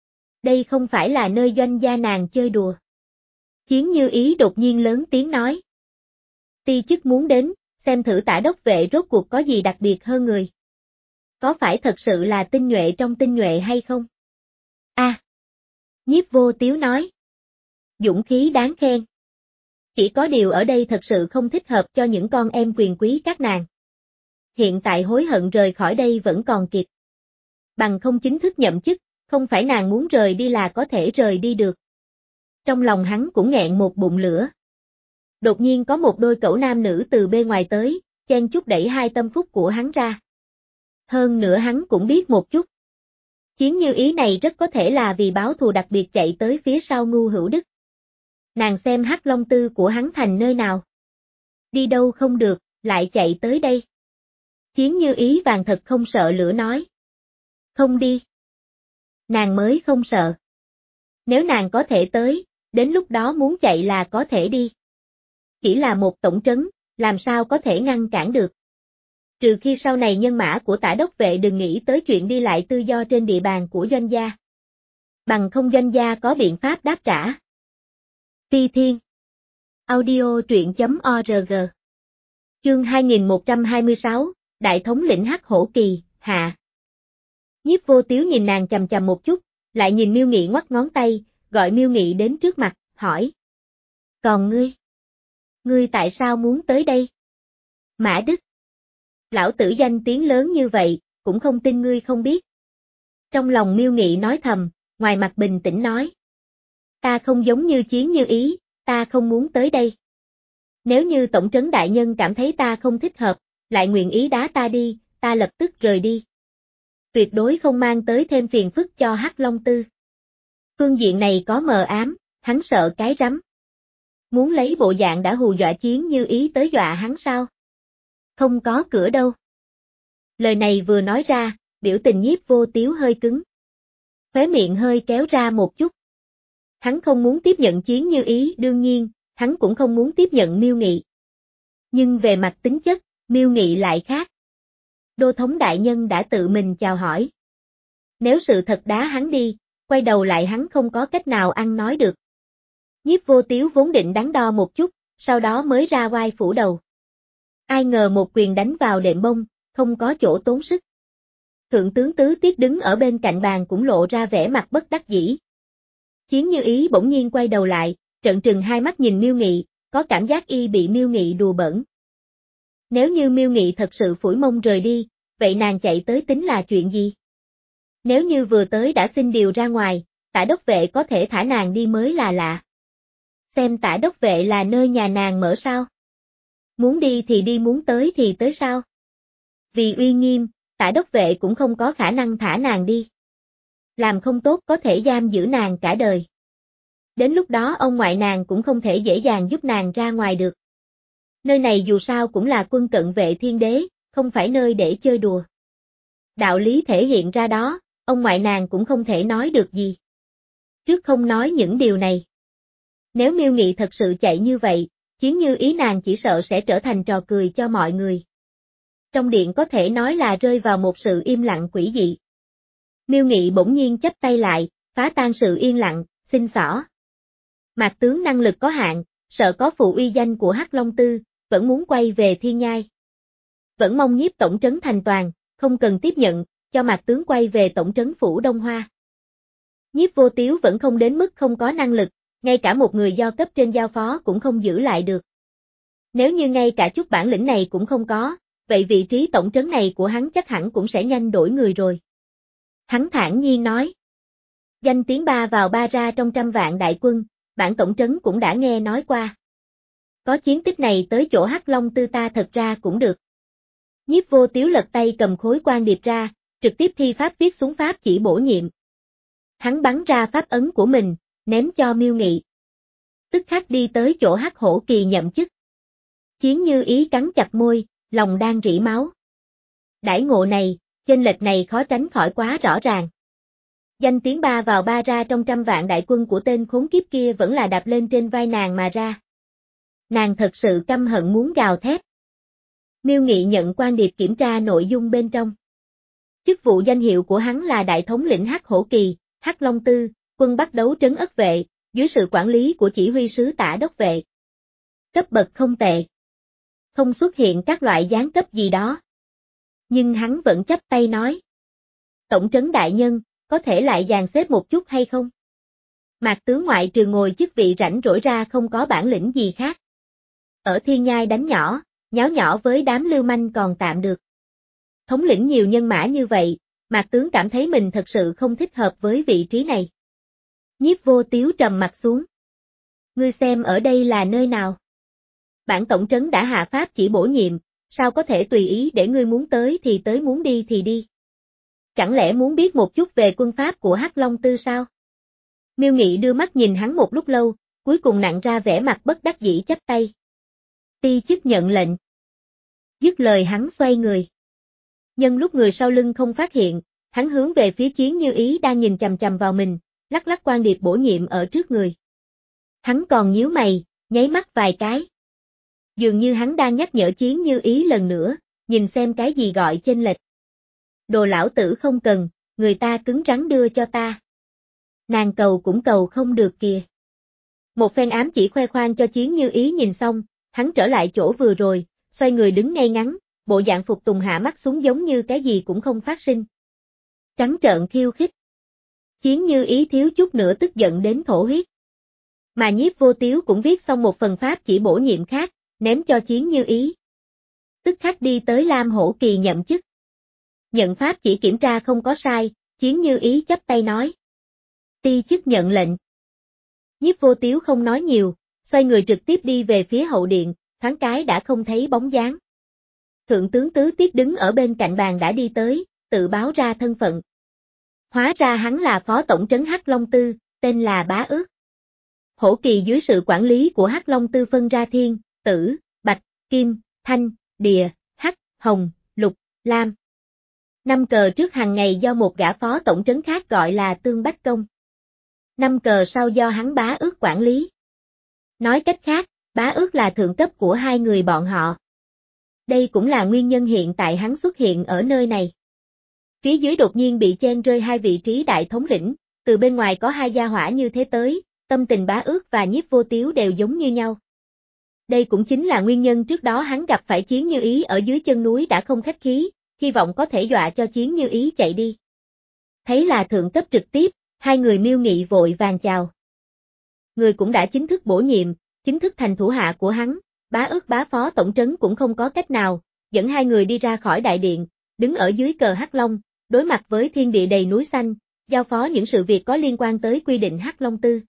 Đây không phải là nơi doanh gia nàng chơi đùa. Chiến Như Ý đột nhiên lớn tiếng nói. Ti chức muốn đến, xem thử Tả đốc vệ rốt cuộc có gì đặc biệt hơn người. Có phải thật sự là tinh nhuệ trong tinh nhuệ hay không? A. À, Nhiếp Vô Tiếu nói. Dũng khí đáng khen. Chỉ có điều ở đây thật sự không thích hợp cho những con em quyền quý các nàng. Hiện tại hối hận rời khỏi đây vẫn còn kịp. Bằng không chính thức nhậm chức, không phải nàng muốn rời đi là có thể rời đi được. Trong lòng hắn cũng nghẹn một bụng lửa. Đột nhiên có một đôi cẩu nam nữ từ bên ngoài tới, chen chút đẩy hai tâm phúc của hắn ra. Hơn nữa hắn cũng biết một chút. Chiến Như Ý này rất có thể là vì báo thù đặc biệt chạy tới phía sau Ngưu Hữu Đức. Nàng xem Hắc Long Tư của hắn thành nơi nào. Đi đâu không được, lại chạy tới đây. Chiến Như Ý vàng thật không sợ lửa nói. Không đi. Nàng mới không sợ. Nếu nàng có thể tới, đến lúc đó muốn chạy là có thể đi. chỉ là một tổng trấn, làm sao có thể ngăn cản được. Trừ khi sau này nhân mã của Tả đốc vệ đừng nghĩ tới chuyện đi lại tự do trên địa bàn của doanh gia. Bằng không doanh gia có biện pháp đáp trả. Phi Thiên Audio truyện.org Chương hai nghìn một trăm hai mươi sáu, Đại thống lĩnh Hắc Hổ Kỳ, hạ. Nhiếp Vô Tiếu nhìn nàng chằm chằm một chút, lại nhìn Miêu Nghị ngoắc ngón tay, gọi Miêu Nghị đến trước mặt, hỏi. Còn ngươi? Ngươi tại sao muốn tới đây? Mã Đức. Lão tử danh tiếng lớn như vậy, cũng không tin ngươi không biết. Trong lòng Miêu Nghị nói thầm, ngoài mặt bình tĩnh nói. Ta không giống như Chiến Như Ý, ta không muốn tới đây. Nếu như tổng trấn đại nhân cảm thấy ta không thích hợp, lại nguyện ý đá ta đi, ta lập tức rời đi. Tuyệt đối không mang tới thêm phiền phức cho Hắc Long Tư. Phương diện này có mờ ám, hắn sợ cái rắm. Muốn lấy bộ dạng đã hù dọa Chiến Như Ý tới dọa hắn sao? Không có cửa đâu. Lời này vừa nói ra, biểu tình Nhiếp Vô Tiếu hơi cứng. Khóe miệng hơi kéo ra một chút. Hắn không muốn tiếp nhận Chiến Như Ý, đương nhiên, hắn cũng không muốn tiếp nhận Miêu Nghị. Nhưng về mặt tính chất, Miêu Nghị lại khác. Đô thống đại nhân đã tự mình chào hỏi. Nếu sự thật đá hắn đi, quay đầu lại hắn không có cách nào ăn nói được. Nhiếp Vô Tiếu vốn định đắn đo một chút, sau đó mới ra oai phủ đầu. Ai ngờ một quyền đánh vào đệm bông, không có chỗ tốn sức. Thượng tướng Tứ Tiết đứng ở bên cạnh bàn cũng lộ ra vẻ mặt bất đắc dĩ. Chiến Như Ý bỗng nhiên quay đầu lại, trợn trừng hai mắt nhìn Miêu Nghị, có cảm giác y bị Miêu Nghị đùa bỡn. Nếu như Miêu Nghị thật sự phủi mông rời đi, vậy nàng chạy tới tính là chuyện gì? Nếu như vừa tới đã xin điều ra ngoài, Tả đốc vệ có thể thả nàng đi mới là lạ. Xem Tả đốc vệ là nơi nhà nàng mở sao? Muốn đi thì đi, muốn tới thì tới sao? Vì uy nghiêm, Tả đốc vệ cũng không có khả năng thả nàng đi. Làm không tốt có thể giam giữ nàng cả đời. Đến lúc đó ông ngoại nàng cũng không thể dễ dàng giúp nàng ra ngoài được. Nơi này dù sao cũng là quân cận vệ thiên đế, không phải nơi để chơi đùa. Đạo lý thể hiện ra đó, ông ngoại nàng cũng không thể nói được gì. Trước không nói những điều này. Nếu Miêu Nghị thật sự chạy như vậy, Chiến Như Ý nàng chỉ sợ sẽ trở thành trò cười cho mọi người. Trong điện có thể nói là rơi vào một sự im lặng quỷ dị. Miêu Nghị bỗng nhiên chắp tay lại, phá tan sự yên lặng, xin xỏ. Mạc tướng năng lực có hạn, sợ có phụ uy danh của Hắc Long Tư, vẫn muốn quay về Thiên Nhai. Vẫn mong Nhiếp tổng trấn thành toàn, không cần tiếp nhận, cho Mạc tướng quay về tổng trấn phủ Đông Hoa. Nhiếp Vô Tiếu vẫn không đến mức không có năng lực, ngay cả một người do cấp trên giao phó cũng không giữ lại được. Nếu như ngay cả chút bản lĩnh này cũng không có, vậy vị trí tổng trấn này của hắn chắc hẳn cũng sẽ nhanh đổi người rồi. Hắn thản nhiên nói. Danh tiếng ba vào ba ra trong trăm vạn đại quân, bản tổng trấn cũng đã nghe nói qua. Có chiến tích này tới chỗ Hắc Long Tư ta thật ra cũng được. Nhiếp Vô Tiếu lật tay cầm khối quan điệp ra, trực tiếp thi pháp viết xuống pháp chỉ bổ nhiệm. Hắn bắn ra pháp ấn của mình, ném cho Miêu Nghị. Tức khắc đi tới chỗ Hắc Hổ Kỳ nhậm chức. Chiến Như Ý cắn chặt môi, lòng đang rỉ máu. Đãi ngộ này, chênh lệch này khó tránh khỏi quá rõ ràng. Danh tiếng ba vào ba ra trong trăm vạn đại quân của tên khốn kiếp kia vẫn là đạp lên trên vai nàng mà ra. Nàng thật sự căm hận muốn gào thét. Miêu Nghị nhận quan điệp kiểm tra nội dung bên trong. Chức vụ danh hiệu của hắn là Đại thống lĩnh Hắc Hổ Kỳ, Hắc Long Tư, quân bắt đấu trấn ất vệ, dưới sự quản lý của chỉ huy sứ Tả đốc vệ. Cấp bậc không tệ. Không xuất hiện các loại giáng cấp gì đó. Nhưng hắn vẫn chắp tay nói. Tổng trấn đại nhân, có thể lại dàn xếp một chút hay không? Mạc tướng ngoại trừ ngồi chức vị rảnh rỗi ra không có bản lĩnh gì khác. Ở Thiên Nhai đánh nhỏ, nháo nhỏ với đám lưu manh còn tạm được. Thống lĩnh nhiều nhân mã như vậy, Mạc tướng cảm thấy mình thật sự không thích hợp với vị trí này. Nhiếp Vô Tiếu trầm mặt xuống. Ngươi xem ở đây là nơi nào? Bản tổng trấn đã hạ pháp chỉ bổ nhiệm, sao có thể tùy ý để ngươi muốn tới thì tới, muốn đi thì đi? Chẳng lẽ muốn biết một chút về quân pháp của Hắc Long Tư sao? Miêu Nghị đưa mắt nhìn hắn một lúc lâu, cuối cùng nặn ra vẻ mặt bất đắc dĩ chắp tay. Ti chức nhận lệnh. Dứt lời hắn xoay người. Nhân lúc người sau lưng không phát hiện, hắn hướng về phía Chiến Như Ý đang nhìn chằm chằm vào mình, lắc lắc quan điệp bổ nhiệm ở trước người. Hắn còn nhíu mày, nháy mắt vài cái. Dường như hắn đang nhắc nhở Chiến Như Ý lần nữa, nhìn xem cái gì gọi chênh lệch. Đồ lão tử không cần, người ta cứng rắn đưa cho ta. Nàng cầu cũng cầu không được kìa. Một phen ám chỉ khoe khoang cho Chiến Như Ý nhìn xong, hắn trở lại chỗ vừa rồi, xoay người đứng ngay ngắn, bộ dạng phục tùng hạ mắt xuống giống như cái gì cũng không phát sinh. Trắng trợn khiêu khích. Chiến Như Ý thiếu chút nữa tức giận đến thổ huyết. Mà Nhiếp Vô Tiếu cũng viết xong một phần pháp chỉ bổ nhiệm khác, ném cho Chiến Như Ý. Tức khắc đi tới Lam Hổ Kỳ nhậm chức. Nhận pháp chỉ kiểm tra không có sai, Chiến Như Ý chắp tay nói. Ti chức nhận lệnh. Nhiếp Vô Tiếu không nói nhiều, xoay người trực tiếp đi về phía hậu điện, thoáng cái đã không thấy bóng dáng. Thượng tướng Tứ Tiết đứng ở bên cạnh bàn đã đi tới, tự báo ra thân phận. Hóa ra hắn là phó tổng trấn Hắc Long Tư, tên là Bá Ước. Hổ Kỳ dưới sự quản lý của Hắc Long Tư phân ra thiên, tử, bạch, kim, thanh, địa, hắc, hồng, lục, lam. Năm cờ trước hàng ngày do một gã phó tổng trấn khác gọi là Tương Bách Công. Năm cờ sau do hắn Bá Ước quản lý. Nói cách khác, Bá Ước là thượng cấp của hai người bọn họ. Đây cũng là nguyên nhân hiện tại hắn xuất hiện ở nơi này. Phía dưới đột nhiên bị chen rơi hai vị trí đại thống lĩnh, từ bên ngoài có hai gia hỏa như thế tới, tâm tình Bá Ước và Nhiếp Vô Tiếu đều giống như nhau. Đây cũng chính là nguyên nhân trước đó hắn gặp phải Chiến Như Ý ở dưới chân núi đã không khách khí, hy vọng có thể dọa cho Chiến Như Ý chạy đi. Thấy là thượng cấp trực tiếp, hai người Miêu Nghị vội vàng chào. Người cũng đã chính thức bổ nhiệm, chính thức thành thủ hạ của hắn, Bá Ước bá phó tổng trấn cũng không có cách nào, dẫn hai người đi ra khỏi đại điện, đứng ở dưới cờ Hắc Long, đối mặt với thiên địa đầy núi xanh, giao phó những sự việc có liên quan tới quy định Hắc Long Tư.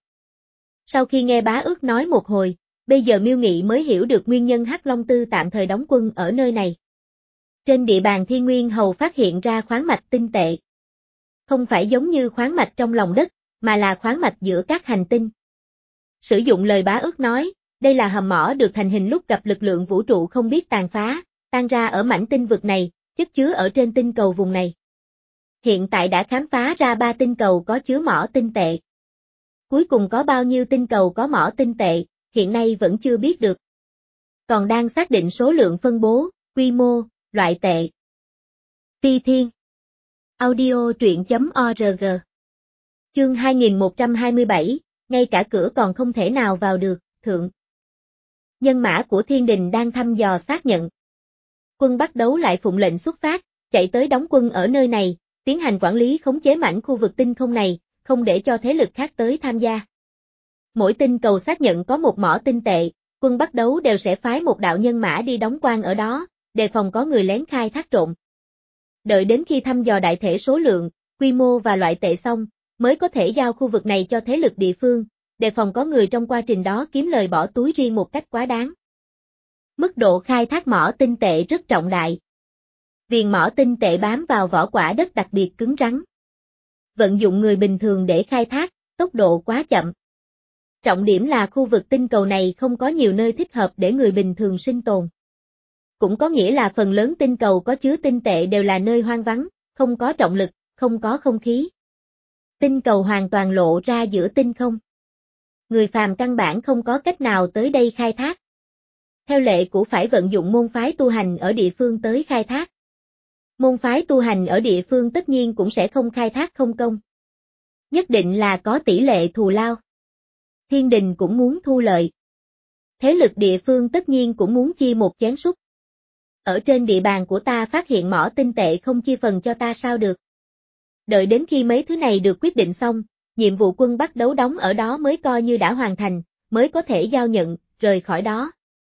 Sau khi nghe Bá Ước nói một hồi, bây giờ Miêu Nghị mới hiểu được nguyên nhân Hắc Long Tư tạm thời đóng quân ở nơi này. Trên địa bàn Thiên Nguyên Hầu phát hiện ra khoáng mạch tinh tệ. Không phải giống như khoáng mạch trong lòng đất, mà là khoáng mạch giữa các hành tinh. Sử dụng lời Bá Ước nói, đây là hầm mỏ được thành hình lúc gặp lực lượng vũ trụ không biết tàn phá, tan ra ở mảnh tinh vực này, chất chứa ở trên tinh cầu vùng này. Hiện tại đã khám phá ra ba tinh cầu có chứa mỏ tinh tệ. Cuối cùng có bao nhiêu tinh cầu có mỏ tinh tệ, hiện nay vẫn chưa biết được. Còn đang xác định số lượng phân bố, quy mô, loại tệ. Phi Thiên Audio truyện chấm org Chương hai nghìn một trăm hai mươi bảy, ngay cả cửa còn không thể nào vào được, thượng. Nhân mã của Thiên Đình đang thăm dò xác nhận. Quân Bắc Đấu lại phụng lệnh xuất phát, chạy tới đóng quân ở nơi này, tiến hành quản lý khống chế mảnh khu vực tinh không này, không để cho thế lực khác tới tham gia. Mỗi tinh cầu xác nhận có một mỏ tinh tệ, quân Bắc Đấu đều sẽ phái một đạo nhân mã đi đóng quan ở đó, đề phòng có người lén khai thác trộm. Đợi đến khi thăm dò đại thể số lượng, quy mô và loại tệ xong, mới có thể giao khu vực này cho thế lực địa phương, đề phòng có người trong quá trình đó kiếm lời bỏ túi riêng một cách quá đáng. Mức độ khai thác mỏ tinh tệ rất trọng đại. Viền mỏ tinh tệ bám vào vỏ quả đất đặc biệt cứng rắn. Vận dụng người bình thường để khai thác, tốc độ quá chậm. Trọng điểm là khu vực tinh cầu này không có nhiều nơi thích hợp để người bình thường sinh tồn. Cũng có nghĩa là phần lớn tinh cầu có chứa tinh tệ đều là nơi hoang vắng, không có trọng lực, không có không khí. Tinh cầu hoàn toàn lộ ra giữa tinh không. Người phàm căn bản không có cách nào tới đây khai thác. Theo lệ cũ phải vận dụng môn phái tu hành ở địa phương tới khai thác. Môn phái tu hành ở địa phương tất nhiên cũng sẽ không khai thác không công. Nhất định là có tỷ lệ thù lao. Thiên Đình cũng muốn thu lợi. Thế lực địa phương tất nhiên cũng muốn chia một chén súp. Ở trên địa bàn của ta phát hiện mỏ tinh tệ không chia phần cho ta sao được. Đợi đến khi mấy thứ này được quyết định xong, nhiệm vụ quân Bắc Đấu đóng ở đó mới coi như đã hoàn thành, mới có thể giao nhận, rời khỏi đó.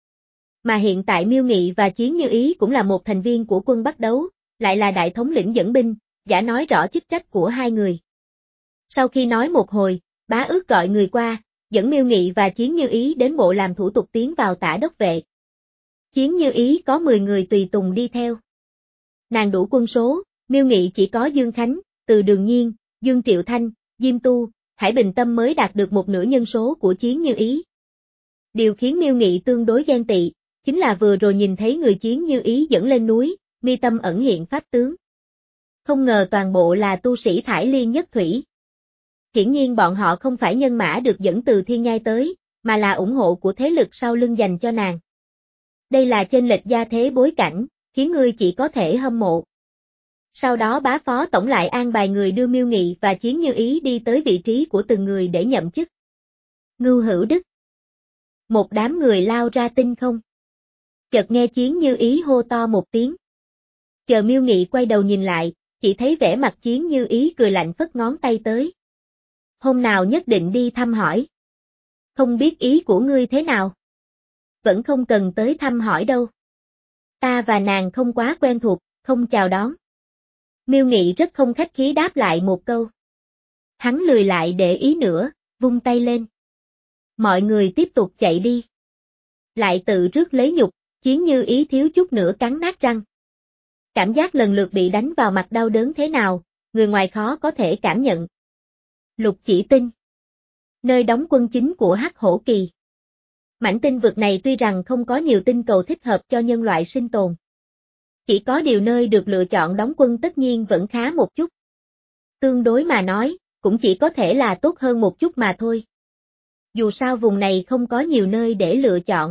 Mà hiện tại Miêu Nghị và Chiến Như Ý cũng là một thành viên của quân Bắc Đấu, lại là đại thống lĩnh dẫn binh, giả nói rõ chức trách của hai người. Sau khi nói một hồi, Bá Ước gọi người qua, dẫn Miêu Nghị và Chiến Như Ý đến bộ làm thủ tục tiến vào Tả Đốc Vệ. Chiến Như Ý có mười người tùy tùng đi theo. Nàng đủ quân số, Miêu Nghị chỉ có Dương Khánh, Từ Đường Nhiên, Dương Triệu Thanh, Diêm Tu, Hải Bình Tâm mới đạt được một nửa nhân số của Chiến Như Ý. Điều khiến Miêu Nghị tương đối ghen tị, chính là vừa rồi nhìn thấy người Chiến Như Ý dẫn lên núi, mi tâm ẩn hiện pháp tướng. Không ngờ toàn bộ là tu sĩ Thải Liên Nhất Thủy. Hiển nhiên bọn họ không phải nhân mã được dẫn từ thiên nhai tới, mà là ủng hộ của thế lực sau lưng dành cho nàng. Đây là chênh lệch gia thế bối cảnh, khiến ngươi chỉ có thể hâm mộ. Sau đó bá phó tổng lại an bài người đưa Miêu Nghị và Chiến Như Ý đi tới vị trí của từng người để nhậm chức. Ngưu Hữu Đức. Một đám người lao ra tinh không. Chợt nghe Chiến Như Ý hô to một tiếng. Chờ Miêu Nghị quay đầu nhìn lại, chỉ thấy vẻ mặt Chiến Như Ý cười lạnh phất ngón tay tới. Hôm nào nhất định đi thăm hỏi. Không biết ý của ngươi thế nào? Vẫn không cần tới thăm hỏi đâu. Ta và nàng không quá quen thuộc, không chào đón. Miêu Nghị rất không khách khí đáp lại một câu. Hắn lười lại để ý nữa, vung tay lên. Mọi người tiếp tục chạy đi. Lại tự rước lấy nhục, Chiến Như Ý thiếu chút nữa cắn nát răng. Cảm giác lần lượt bị đánh vào mặt đau đớn thế nào, người ngoài khó có thể cảm nhận. Lục Chỉ Tinh. Nơi đóng quân chính của Hắc Hổ Kỳ. Mảnh tinh vực này tuy rằng không có nhiều tinh cầu thích hợp cho nhân loại sinh tồn. Chỉ có điều nơi được lựa chọn đóng quân tất nhiên vẫn khá một chút. Tương đối mà nói, cũng chỉ có thể là tốt hơn một chút mà thôi. Dù sao vùng này không có nhiều nơi để lựa chọn.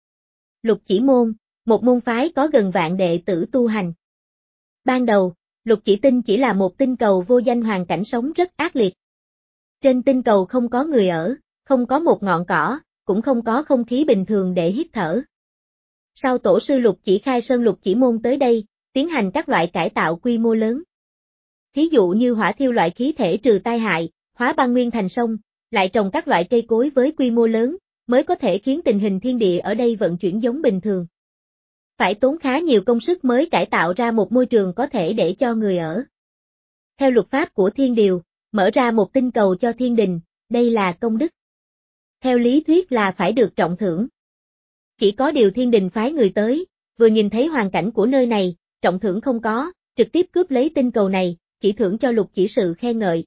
Lục Chỉ Môn, một môn phái có gần vạn đệ tử tu hành. Ban đầu, Lục Chỉ Tinh chỉ là một tinh cầu vô danh, hoàn cảnh sống rất ác liệt. Trên tinh cầu không có người ở, không có một ngọn cỏ, cũng không có không khí bình thường để hít thở. Sau tổ sư Lục Chỉ khai sơn Lục Chỉ Môn tới đây, tiến hành các loại cải tạo quy mô lớn. Thí dụ như hỏa thiêu loại khí thể trừ tai hại, hóa băng nguyên thành sông, lại trồng các loại cây cối với quy mô lớn, mới có thể khiến tình hình thiên địa ở đây vận chuyển giống bình thường. Phải tốn khá nhiều công sức mới cải tạo ra một môi trường có thể để cho người ở. Theo luật pháp của thiên điều, mở ra một tinh cầu cho thiên đình, đây là công đức. Theo lý thuyết là phải được trọng thưởng. Chỉ có điều thiên đình phái người tới, vừa nhìn thấy hoàn cảnh của nơi này, trọng thưởng không có, trực tiếp cướp lấy tinh cầu này, chỉ thưởng cho Lục Chỉ sự khen ngợi.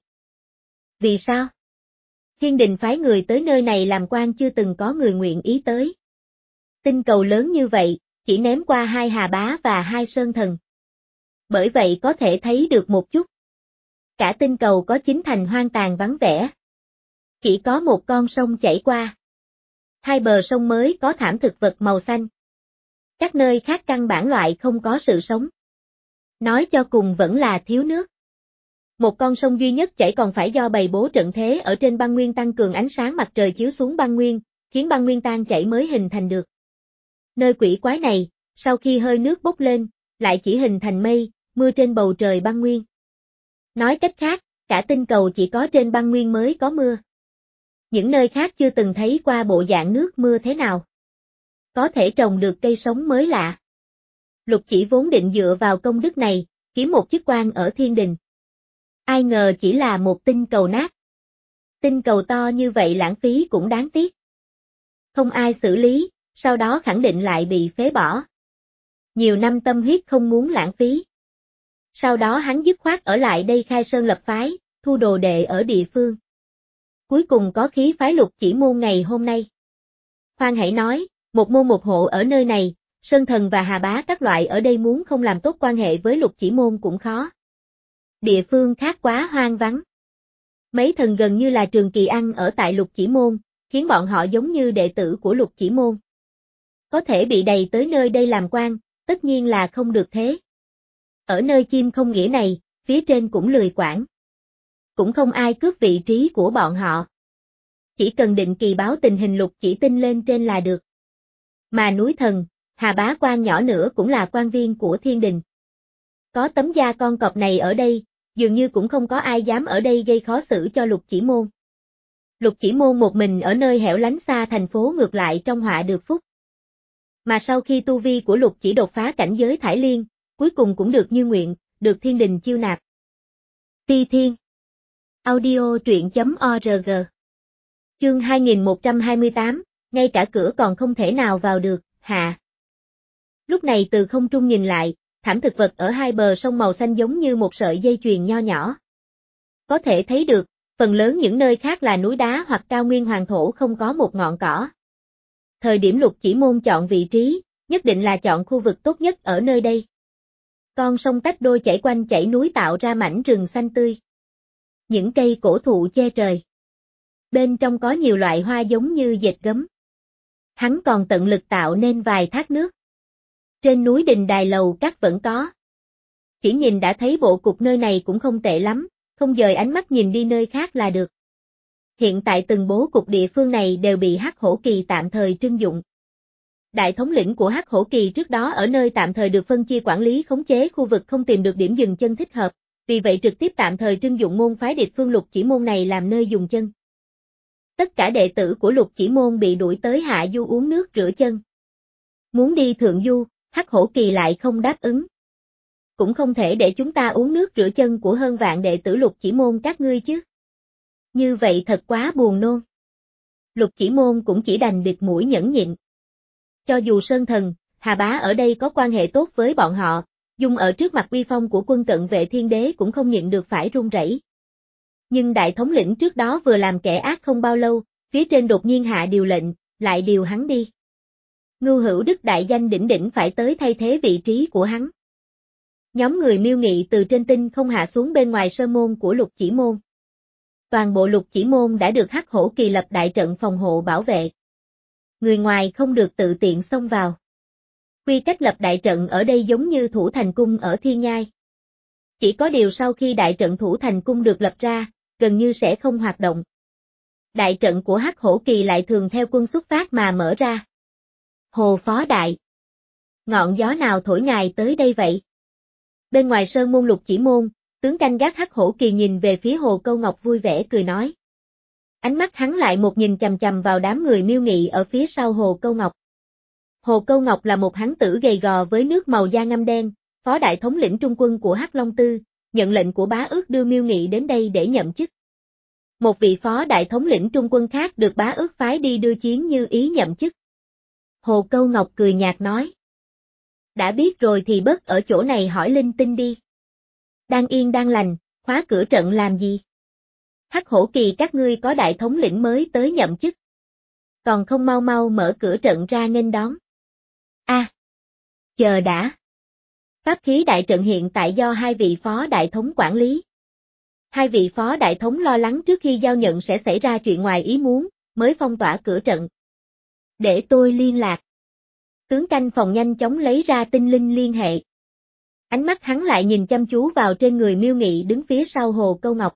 Vì sao? Thiên đình phái người tới nơi này làm quan chưa từng có người nguyện ý tới. Tinh cầu lớn như vậy, chỉ ném qua hai Hà Bá và hai Sơn Thần. Bởi vậy có thể thấy được một chút. Cả tinh cầu có chín thành hoang tàn vắng vẻ. Chỉ có một con sông chảy qua. Hai bờ sông mới có thảm thực vật màu xanh. Các nơi khác căn bản loại không có sự sống. Nói cho cùng vẫn là thiếu nước. Một con sông duy nhất chảy còn phải do bày bố trận thế ở trên băng nguyên tăng cường ánh sáng mặt trời chiếu xuống băng nguyên, khiến băng nguyên tan chảy mới hình thành được. Nơi quỷ quái này, sau khi hơi nước bốc lên, lại chỉ hình thành mây, mưa trên bầu trời băng nguyên. Nói cách khác, cả tinh cầu chỉ có trên băng nguyên mới có mưa. Những nơi khác chưa từng thấy qua bộ dạng nước mưa thế nào. Có thể trồng được cây sống mới lạ. Lục Chỉ vốn định dựa vào công đức này, kiếm một chức quan ở thiên đình. Ai ngờ chỉ là một tinh cầu nát. Tinh cầu to như vậy lãng phí cũng đáng tiếc. Không ai xử lý, sau đó khẳng định lại bị phế bỏ. Nhiều năm tâm huyết không muốn lãng phí. Sau đó hắn dứt khoát ở lại đây khai sơn lập phái, thu đồ đệ ở địa phương. Cuối cùng có khí phái Lục Chỉ Môn ngày hôm nay. Khoan hãy nói, một môn một hộ ở nơi này, Sơn Thần và Hà Bá các loại ở đây muốn không làm tốt quan hệ với Lục Chỉ Môn cũng khó. Địa phương khác quá hoang vắng. Mấy thần gần như là Trường Kỳ ăn ở tại Lục Chỉ Môn, khiến bọn họ giống như đệ tử của Lục Chỉ Môn. Có thể bị đầy tới nơi đây làm quan, tất nhiên là không được thế. Ở nơi chim không nghĩa này, phía trên cũng lười quản. Cũng không ai cướp vị trí của bọn họ. Chỉ cần định kỳ báo tình hình Lục Chỉ Tinh lên trên là được. Mà núi Thần, Hà Bá quan nhỏ nữa cũng là quan viên của thiên đình. Có tấm da con cọp này ở đây, dường như cũng không có ai dám ở đây gây khó xử cho Lục Chỉ Môn. Lục Chỉ Môn một mình ở nơi hẻo lánh xa thành phố ngược lại trong họa được phúc. Mà sau khi tu vi của Lục Chỉ đột phá cảnh giới Thải Liên, cuối cùng cũng được như nguyện, được thiên đình chiêu nạp. Ti Thiên. Audio truyện chấm org. Chương hai nghìn một trăm hai mươi tám, ngay cả cửa còn không thể nào vào được, hạ. Lúc này từ không trung nhìn lại, thảm thực vật ở hai bờ sông màu xanh giống như một sợi dây chuyền nho nhỏ. Có thể thấy được, phần lớn những nơi khác là núi đá hoặc cao nguyên hoàng thổ không có một ngọn cỏ. Thời điểm Lục Chỉ Môn chọn vị trí, nhất định là chọn khu vực tốt nhất ở nơi đây. Con sông tách đôi chảy quanh chảy núi tạo ra mảnh rừng xanh tươi. Những cây cổ thụ che trời. Bên trong có nhiều loại hoa giống như dệt gấm. Hắn còn tận lực tạo nên vài thác nước. Trên núi đình đài lầu các vẫn có. Chỉ nhìn đã thấy bộ cục nơi này cũng không tệ lắm, không dời ánh mắt nhìn đi nơi khác là được. Hiện tại từng bố cục địa phương này đều bị Hắc Hổ Kỳ tạm thời trưng dụng. Đại thống lĩnh của Hắc Hổ Kỳ trước đó ở nơi tạm thời được phân chia quản lý khống chế khu vực không tìm được điểm dừng chân thích hợp, vì vậy trực tiếp tạm thời trưng dụng môn phái Địch Phương Lục Chỉ Môn này làm nơi dùng chân. Tất cả đệ tử của Lục Chỉ Môn bị đuổi tới hạ du uống nước rửa chân. Muốn đi thượng du, Hắc Hổ Kỳ lại không đáp ứng. Cũng không thể để chúng ta uống nước rửa chân của hơn vạn đệ tử Lục Chỉ Môn các ngươi chứ. Như vậy thật quá buồn nôn. Lục Chỉ Môn cũng chỉ đành bịt mũi nhẫn nhịn. Cho dù Sơn Thần, Hà Bá ở đây có quan hệ tốt với bọn họ, dùng ở trước mặt uy phong của quân cận vệ thiên đế cũng không nhịn được phải run rẩy. Nhưng đại thống lĩnh trước đó vừa làm kẻ ác không bao lâu, phía trên đột nhiên hạ điều lệnh, lại điều hắn đi. Ngưu Hữu Đức đại danh đỉnh đỉnh phải tới thay thế vị trí của hắn. Nhóm người Miêu Nghị từ trên tinh không hạ xuống bên ngoài sơn môn của Lục Chỉ Môn. Toàn bộ Lục Chỉ Môn đã được Hắc Hổ Kỳ lập đại trận phòng hộ bảo vệ. Người ngoài không được tự tiện xông vào. Quy cách lập đại trận ở đây giống như Thủ Thành Cung ở Thiên Nhai. Chỉ có điều sau khi đại trận Thủ Thành Cung được lập ra, gần như sẽ không hoạt động. Đại trận của Hắc Hổ Kỳ lại thường theo quân xuất phát mà mở ra. Hồ Phó Đại. Ngọn gió nào thổi ngài tới đây vậy? Bên ngoài sơn môn Lục Chỉ Môn, tướng canh gác Hắc Hổ Kỳ nhìn về phía Hồ Câu Ngọc vui vẻ cười nói. Ánh mắt hắn lại một nhìn chằm chằm vào đám người Miêu Nghị ở phía sau Hồ Câu Ngọc. Hồ Câu Ngọc là một hán tử gầy gò với nước màu da ngăm đen, phó đại thống lĩnh trung quân của Hắc Long Tư, nhận lệnh của bá ước đưa Miêu Nghị đến đây để nhậm chức. Một vị phó đại thống lĩnh trung quân khác được bá ước phái đi đưa Chiến Như Ý nhậm chức. Hồ Câu Ngọc cười nhạt nói. Đã biết rồi thì bớt ở chỗ này hỏi linh tinh đi. Đang yên đang lành, khóa cửa trận làm gì? Hắc Hổ Kỳ các ngươi có đại thống lĩnh mới tới nhậm chức. Còn không mau mau mở cửa trận ra nghênh đón. A, à, chờ đã. Pháp khí đại trận hiện tại do hai vị phó đại thống quản lý. Hai vị phó đại thống lo lắng trước khi giao nhận sẽ xảy ra chuyện ngoài ý muốn, mới phong tỏa cửa trận. Để tôi liên lạc. Tướng canh phòng nhanh chóng lấy ra tinh linh liên hệ. Ánh mắt hắn lại nhìn chăm chú vào trên người Miêu Nghị đứng phía sau Hồ Câu Ngọc.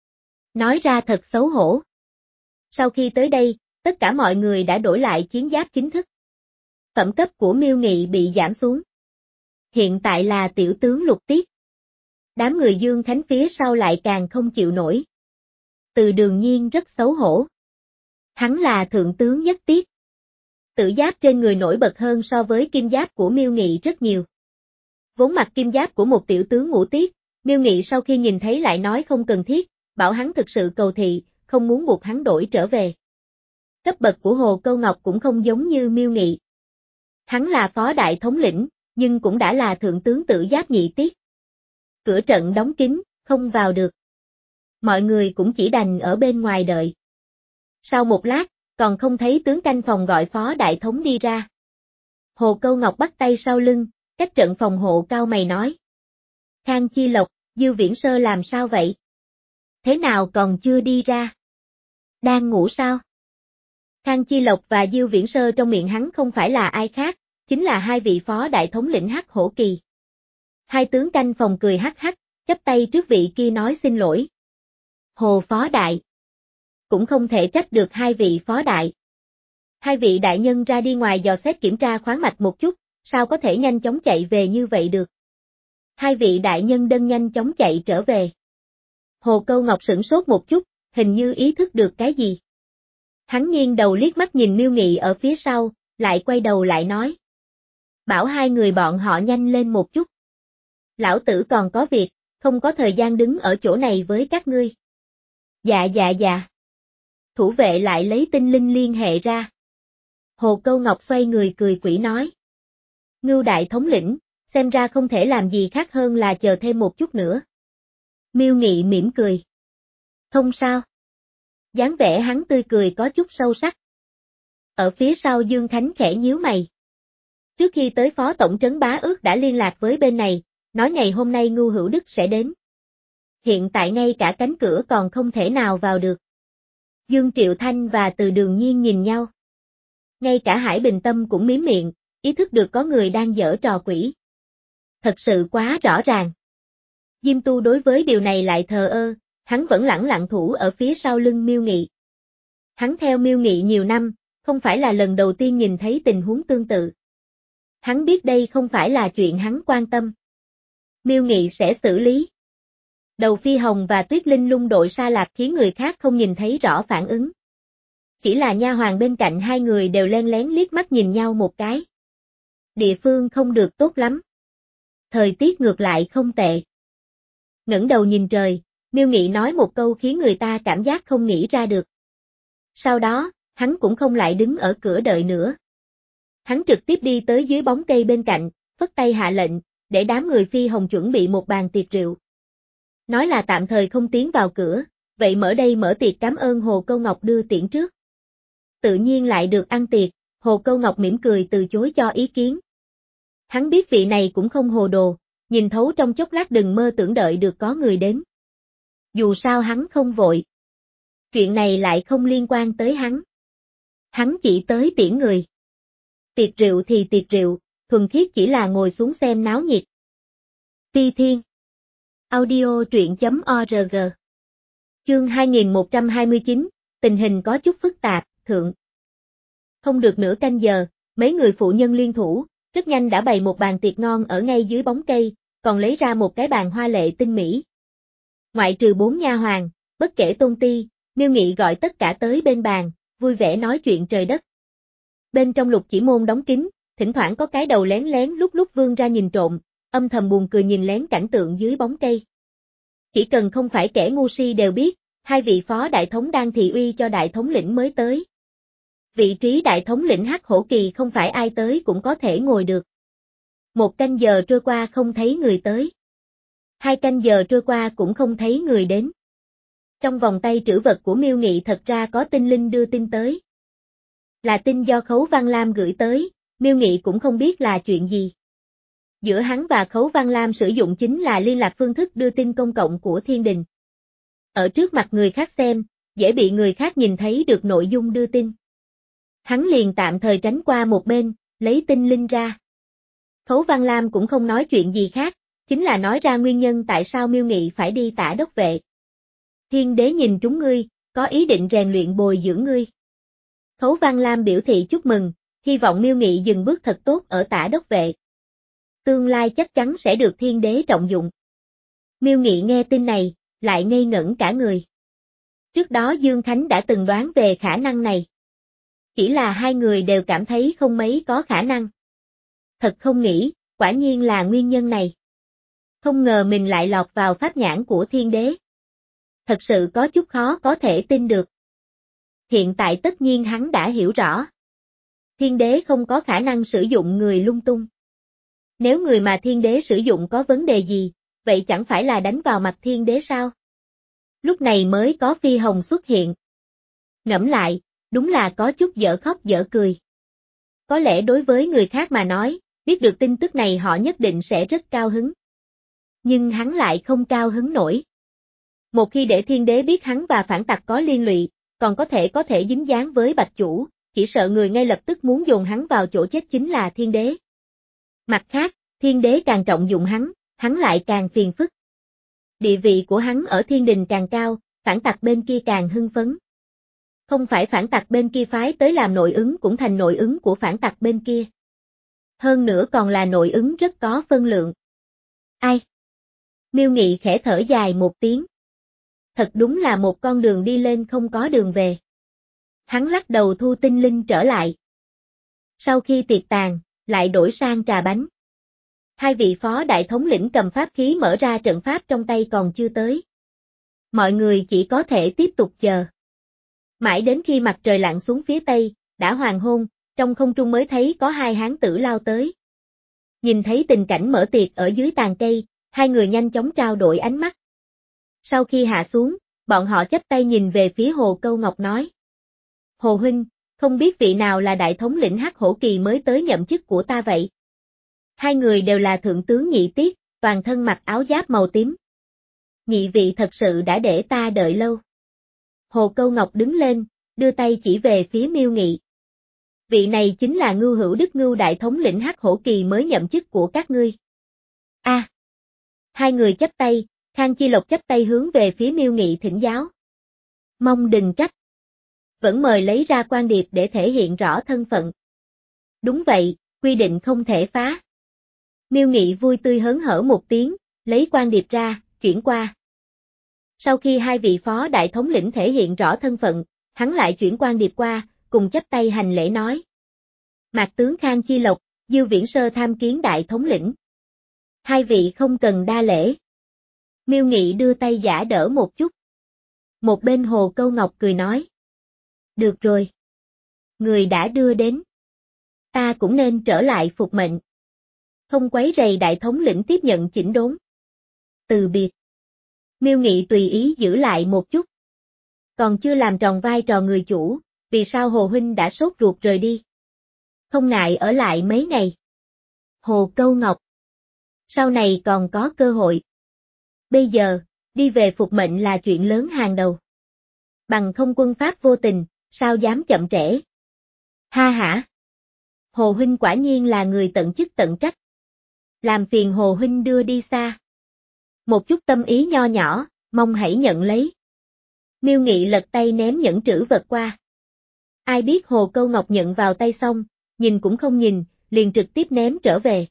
Nói ra thật xấu hổ. Sau khi tới đây, tất cả mọi người đã đổi lại chiến giáp chính thức. Phẩm cấp của Miêu Nghị bị giảm xuống. Hiện tại là tiểu tướng Lục Tiết. Đám người Dương Khánh phía sau lại càng không chịu nổi. Từ Đường Nhiên rất xấu hổ. Hắn là thượng tướng Nhất Tiết. Tự giáp trên người nổi bật hơn so với kim giáp của Miêu Nghị rất nhiều. Vốn mặc kim giáp của một tiểu tướng Ngũ Tiết, Miêu Nghị sau khi nhìn thấy lại nói không cần thiết, bảo hắn thực sự cầu thị, không muốn buộc hắn đổi trở về. Cấp bậc của Hồ Câu Ngọc cũng không giống như Miêu Nghị. Hắn là phó đại thống lĩnh, nhưng cũng đã là thượng tướng tự giáp Nhị Tiết. Cửa trận đóng kín, không vào được. Mọi người cũng chỉ đành ở bên ngoài đợi. Sau một lát, còn không thấy tướng canh phòng gọi phó đại thống đi ra. Hồ Câu Ngọc bắt tay sau lưng, cách trận phòng hộ cao mày nói. Khang Chi Lộc, Diêu Viễn Sơ làm sao vậy? Thế nào còn chưa đi ra? Đang ngủ sao? Khang Chi Lộc và Diêu Viễn Sơ trong miệng hắn không phải là ai khác, chính là hai vị phó đại thống lĩnh Hắc Hổ Kỳ. Hai tướng canh phòng cười hắc hắc, chắp tay trước vị kia nói xin lỗi. Hồ phó đại. Cũng không thể trách được hai vị phó đại. Hai vị đại nhân ra đi ngoài dò xét kiểm tra khoáng mạch một chút, sao có thể nhanh chóng chạy về như vậy được? Hai vị đại nhân đơn nhanh chóng chạy trở về. Hồ Câu Ngọc sửng sốt một chút, hình như ý thức được cái gì. Hắn nghiêng đầu liếc mắt nhìn Miêu Nghị ở phía sau, lại quay đầu lại nói. Bảo hai người bọn họ nhanh lên một chút. Lão tử còn có việc, không có thời gian đứng ở chỗ này với các ngươi. Dạ dạ dạ. Thủ vệ lại lấy tinh linh liên hệ ra. Hồ Câu Ngọc xoay người cười quỷ nói. Ngưu đại thống lĩnh, xem ra không thể làm gì khác hơn là chờ thêm một chút nữa. Miêu Nghị mỉm cười. Không sao. Dáng vẻ hắn tươi cười có chút sâu sắc. Ở phía sau Dương Khánh khẽ nhíu mày. Trước khi tới phó tổng trấn bá ước đã liên lạc với bên này, nói ngày hôm nay Ngưu Hữu Đức sẽ đến. Hiện tại ngay cả cánh cửa còn không thể nào vào được. Dương Triệu Thanh và Từ Đường Nhiên nhìn nhau. Ngay cả Hải Bình Tâm cũng mím miệng, ý thức được có người đang giở trò quỷ. Thật sự quá rõ ràng. Diêm Tu đối với điều này lại thờ ơ, hắn vẫn lẳng lặng thủ ở phía sau lưng Miêu Nghị. Hắn theo Miêu Nghị nhiều năm, không phải là lần đầu tiên nhìn thấy tình huống tương tự. Hắn biết đây không phải là chuyện hắn quan tâm. Miêu Nghị sẽ xử lý. Đầu Phi Hồng và Tuyết Linh Lung đội Sa Lạc khiến người khác không nhìn thấy rõ phản ứng. Chỉ là nha hoàn bên cạnh hai người đều len lén liếc mắt nhìn nhau một cái. Địa phương không được tốt lắm. Thời tiết ngược lại không tệ. Ngẩng đầu nhìn trời, Miêu Nghị nói một câu khiến người ta cảm giác không nghĩ ra được. Sau đó, hắn cũng không lại đứng ở cửa đợi nữa. Hắn trực tiếp đi tới dưới bóng cây bên cạnh, phất tay hạ lệnh, để đám người Phi Hồng chuẩn bị một bàn tiệc rượu. Nói là tạm thời không tiến vào cửa, vậy mở đây mở tiệc cảm ơn Hồ Câu Ngọc đưa tiễn trước. Tự nhiên lại được ăn tiệc, Hồ Câu Ngọc mỉm cười từ chối cho ý kiến. Hắn biết vị này cũng không hồ đồ, nhìn thấu trong chốc lát đừng mơ tưởng đợi được có người đến. Dù sao hắn không vội. Chuyện này lại không liên quan tới hắn. Hắn chỉ tới tiễn người. Tiệc rượu thì tiệc rượu, thuần khiết chỉ là ngồi xuống xem náo nhiệt. Phi Thiên Audio truyện chấm org Chương hai nghìn một trăm hai mươi chín, tình hình có chút phức tạp, thượng. Không được nửa canh giờ, mấy người phụ nhân liên thủ, rất nhanh đã bày một bàn tiệc ngon ở ngay dưới bóng cây, còn lấy ra một cái bàn hoa lệ tinh mỹ. Ngoại trừ bốn nha hoàn, bất kể tôn ti, Miêu Nghị gọi tất cả tới bên bàn, vui vẻ nói chuyện trời đất. Bên trong Lục Chỉ Môn đóng kín, thỉnh thoảng có cái đầu lén lén lúc lúc vươn ra nhìn trộm, âm thầm buồn cười nhìn lén cảnh tượng dưới bóng cây. Chỉ cần không phải kẻ ngu si đều biết, hai vị phó đại thống đang thị uy cho đại thống lĩnh mới tới. Vị trí đại thống lĩnh Hắc Hổ Kỳ không phải ai tới cũng có thể ngồi được. Một canh giờ trôi qua không thấy người tới. Hai canh giờ trôi qua cũng không thấy người đến. Trong vòng tay trữ vật của Miêu Nghị thật ra có tinh linh đưa tin tới. Là tin do Khấu Văn Lam gửi tới, Miêu Nghị cũng không biết là chuyện gì. Giữa hắn và Khấu Văn Lam sử dụng chính là liên lạc phương thức đưa tin công cộng của Thiên Đình. Ở trước mặt người khác xem, dễ bị người khác nhìn thấy được nội dung đưa tin. Hắn liền tạm thời tránh qua một bên, lấy tinh linh ra. Khấu Văn Lam cũng không nói chuyện gì khác, chính là nói ra nguyên nhân tại sao Miêu Nghị phải đi Tả Đốc Vệ. Thiên đế nhìn trúng ngươi, có ý định rèn luyện bồi dưỡng ngươi. Khấu Văn Lam biểu thị chúc mừng, hy vọng Miêu Nghị dừng bước thật tốt ở Tả Đốc Vệ. Tương lai chắc chắn sẽ được thiên đế trọng dụng. Miêu Nghị nghe tin này, lại ngây ngẩn cả người. Trước đó Dương Khánh đã từng đoán về khả năng này. Chỉ là hai người đều cảm thấy không mấy có khả năng. Thật không nghĩ, quả nhiên là nguyên nhân này. Không ngờ mình lại lọt vào pháp nhãn của thiên đế. Thật sự có chút khó có thể tin được. Hiện tại tất nhiên hắn đã hiểu rõ. Thiên đế không có khả năng sử dụng người lung tung. Nếu người mà thiên đế sử dụng có vấn đề gì, vậy chẳng phải là đánh vào mặt thiên đế sao? Lúc này mới có Phi Hồng xuất hiện. Ngẫm lại, đúng là có chút dở khóc dở cười. Có lẽ đối với người khác mà nói, biết được tin tức này họ nhất định sẽ rất cao hứng. Nhưng hắn lại không cao hứng nổi. Một khi để thiên đế biết hắn và phản tặc có liên lụy, còn có thể có thể dính dáng với Bạch Chủ, chỉ sợ người ngay lập tức muốn dồn hắn vào chỗ chết chính là thiên đế. Mặt khác, thiên đế càng trọng dụng hắn, hắn lại càng phiền phức. Địa vị của hắn ở thiên đình càng cao, phản tặc bên kia càng hưng phấn. Không phải phản tặc bên kia phái tới làm nội ứng cũng thành nội ứng của phản tặc bên kia. Hơn nữa còn là nội ứng rất có phân lượng. Ai? Miêu Nghị khẽ thở dài một tiếng. Thật đúng là một con đường đi lên không có đường về. Hắn lắc đầu thu tinh linh trở lại. Sau khi tiệc tàn, lại đổi sang trà bánh. Hai vị phó đại thống lĩnh cầm pháp khí mở ra trận pháp trong tay còn chưa tới. Mọi người chỉ có thể tiếp tục chờ. Mãi đến khi mặt trời lặn xuống phía tây, đã hoàng hôn, trong không trung mới thấy có hai hán tử lao tới. Nhìn thấy tình cảnh mở tiệc ở dưới tàn cây, hai người nhanh chóng trao đổi ánh mắt. Sau khi hạ xuống, bọn họ chắp tay nhìn về phía Hồ Câu Ngọc nói. Hồ huynh, không biết vị nào là đại thống lĩnh Hắc Hổ Kỳ mới tới nhậm chức của ta vậy? Hai người đều là thượng tướng Nhị Tiết, toàn thân mặc áo giáp màu tím. Nhị vị thật sự đã để ta đợi lâu. Hồ Câu Ngọc đứng lên, đưa tay chỉ về phía Miêu Nghị. Vị này chính là Ngưu Hữu Đức Ngưu đại thống lĩnh Hắc Hổ Kỳ mới nhậm chức của các ngươi. A. À, hai người chắp tay, Khang Chi Lộc chắp tay hướng về phía Miêu Nghị thỉnh giáo. Mong đừng trách. Vẫn mời lấy ra quan điệp để thể hiện rõ thân phận. Đúng vậy, quy định không thể phá. Miêu Nghị vui tươi hớn hở một tiếng, lấy quan điệp ra, chuyển qua. Sau khi hai vị phó đại thống lĩnh thể hiện rõ thân phận, hắn lại chuyển quan điệp qua, cùng chắp tay hành lễ nói. Mạc tướng Khang Chi Lộc, Diêu Viễn Sơ tham kiến đại thống lĩnh. Hai vị không cần đa lễ. Miêu Nghị đưa tay giả đỡ một chút. Một bên Hồ Câu Ngọc cười nói. Được rồi. Người đã đưa đến. Ta cũng nên trở lại phục mệnh. Không quấy rầy đại thống lĩnh tiếp nhận chỉnh đốn. Từ biệt. Miêu Nghị tùy ý giữ lại một chút. Còn chưa làm tròn vai trò người chủ, vì sao Hồ huynh đã sốt ruột rời đi? Không ngại ở lại mấy ngày. Hồ Câu Ngọc. Sau này còn có cơ hội. Bây giờ, đi về phục mệnh là chuyện lớn hàng đầu. Bằng không quân pháp vô tình, sao dám chậm trễ? Ha hả? Hồ huynh quả nhiên là người tận chức tận trách. Làm phiền Hồ huynh đưa đi xa. Một chút tâm ý nho nhỏ, mong hãy nhận lấy. Miêu Nghị lật tay ném nhẫn trữ vật qua. Ai biết Hồ Câu Ngọc nhận vào tay xong, nhìn cũng không nhìn, liền trực tiếp ném trở về.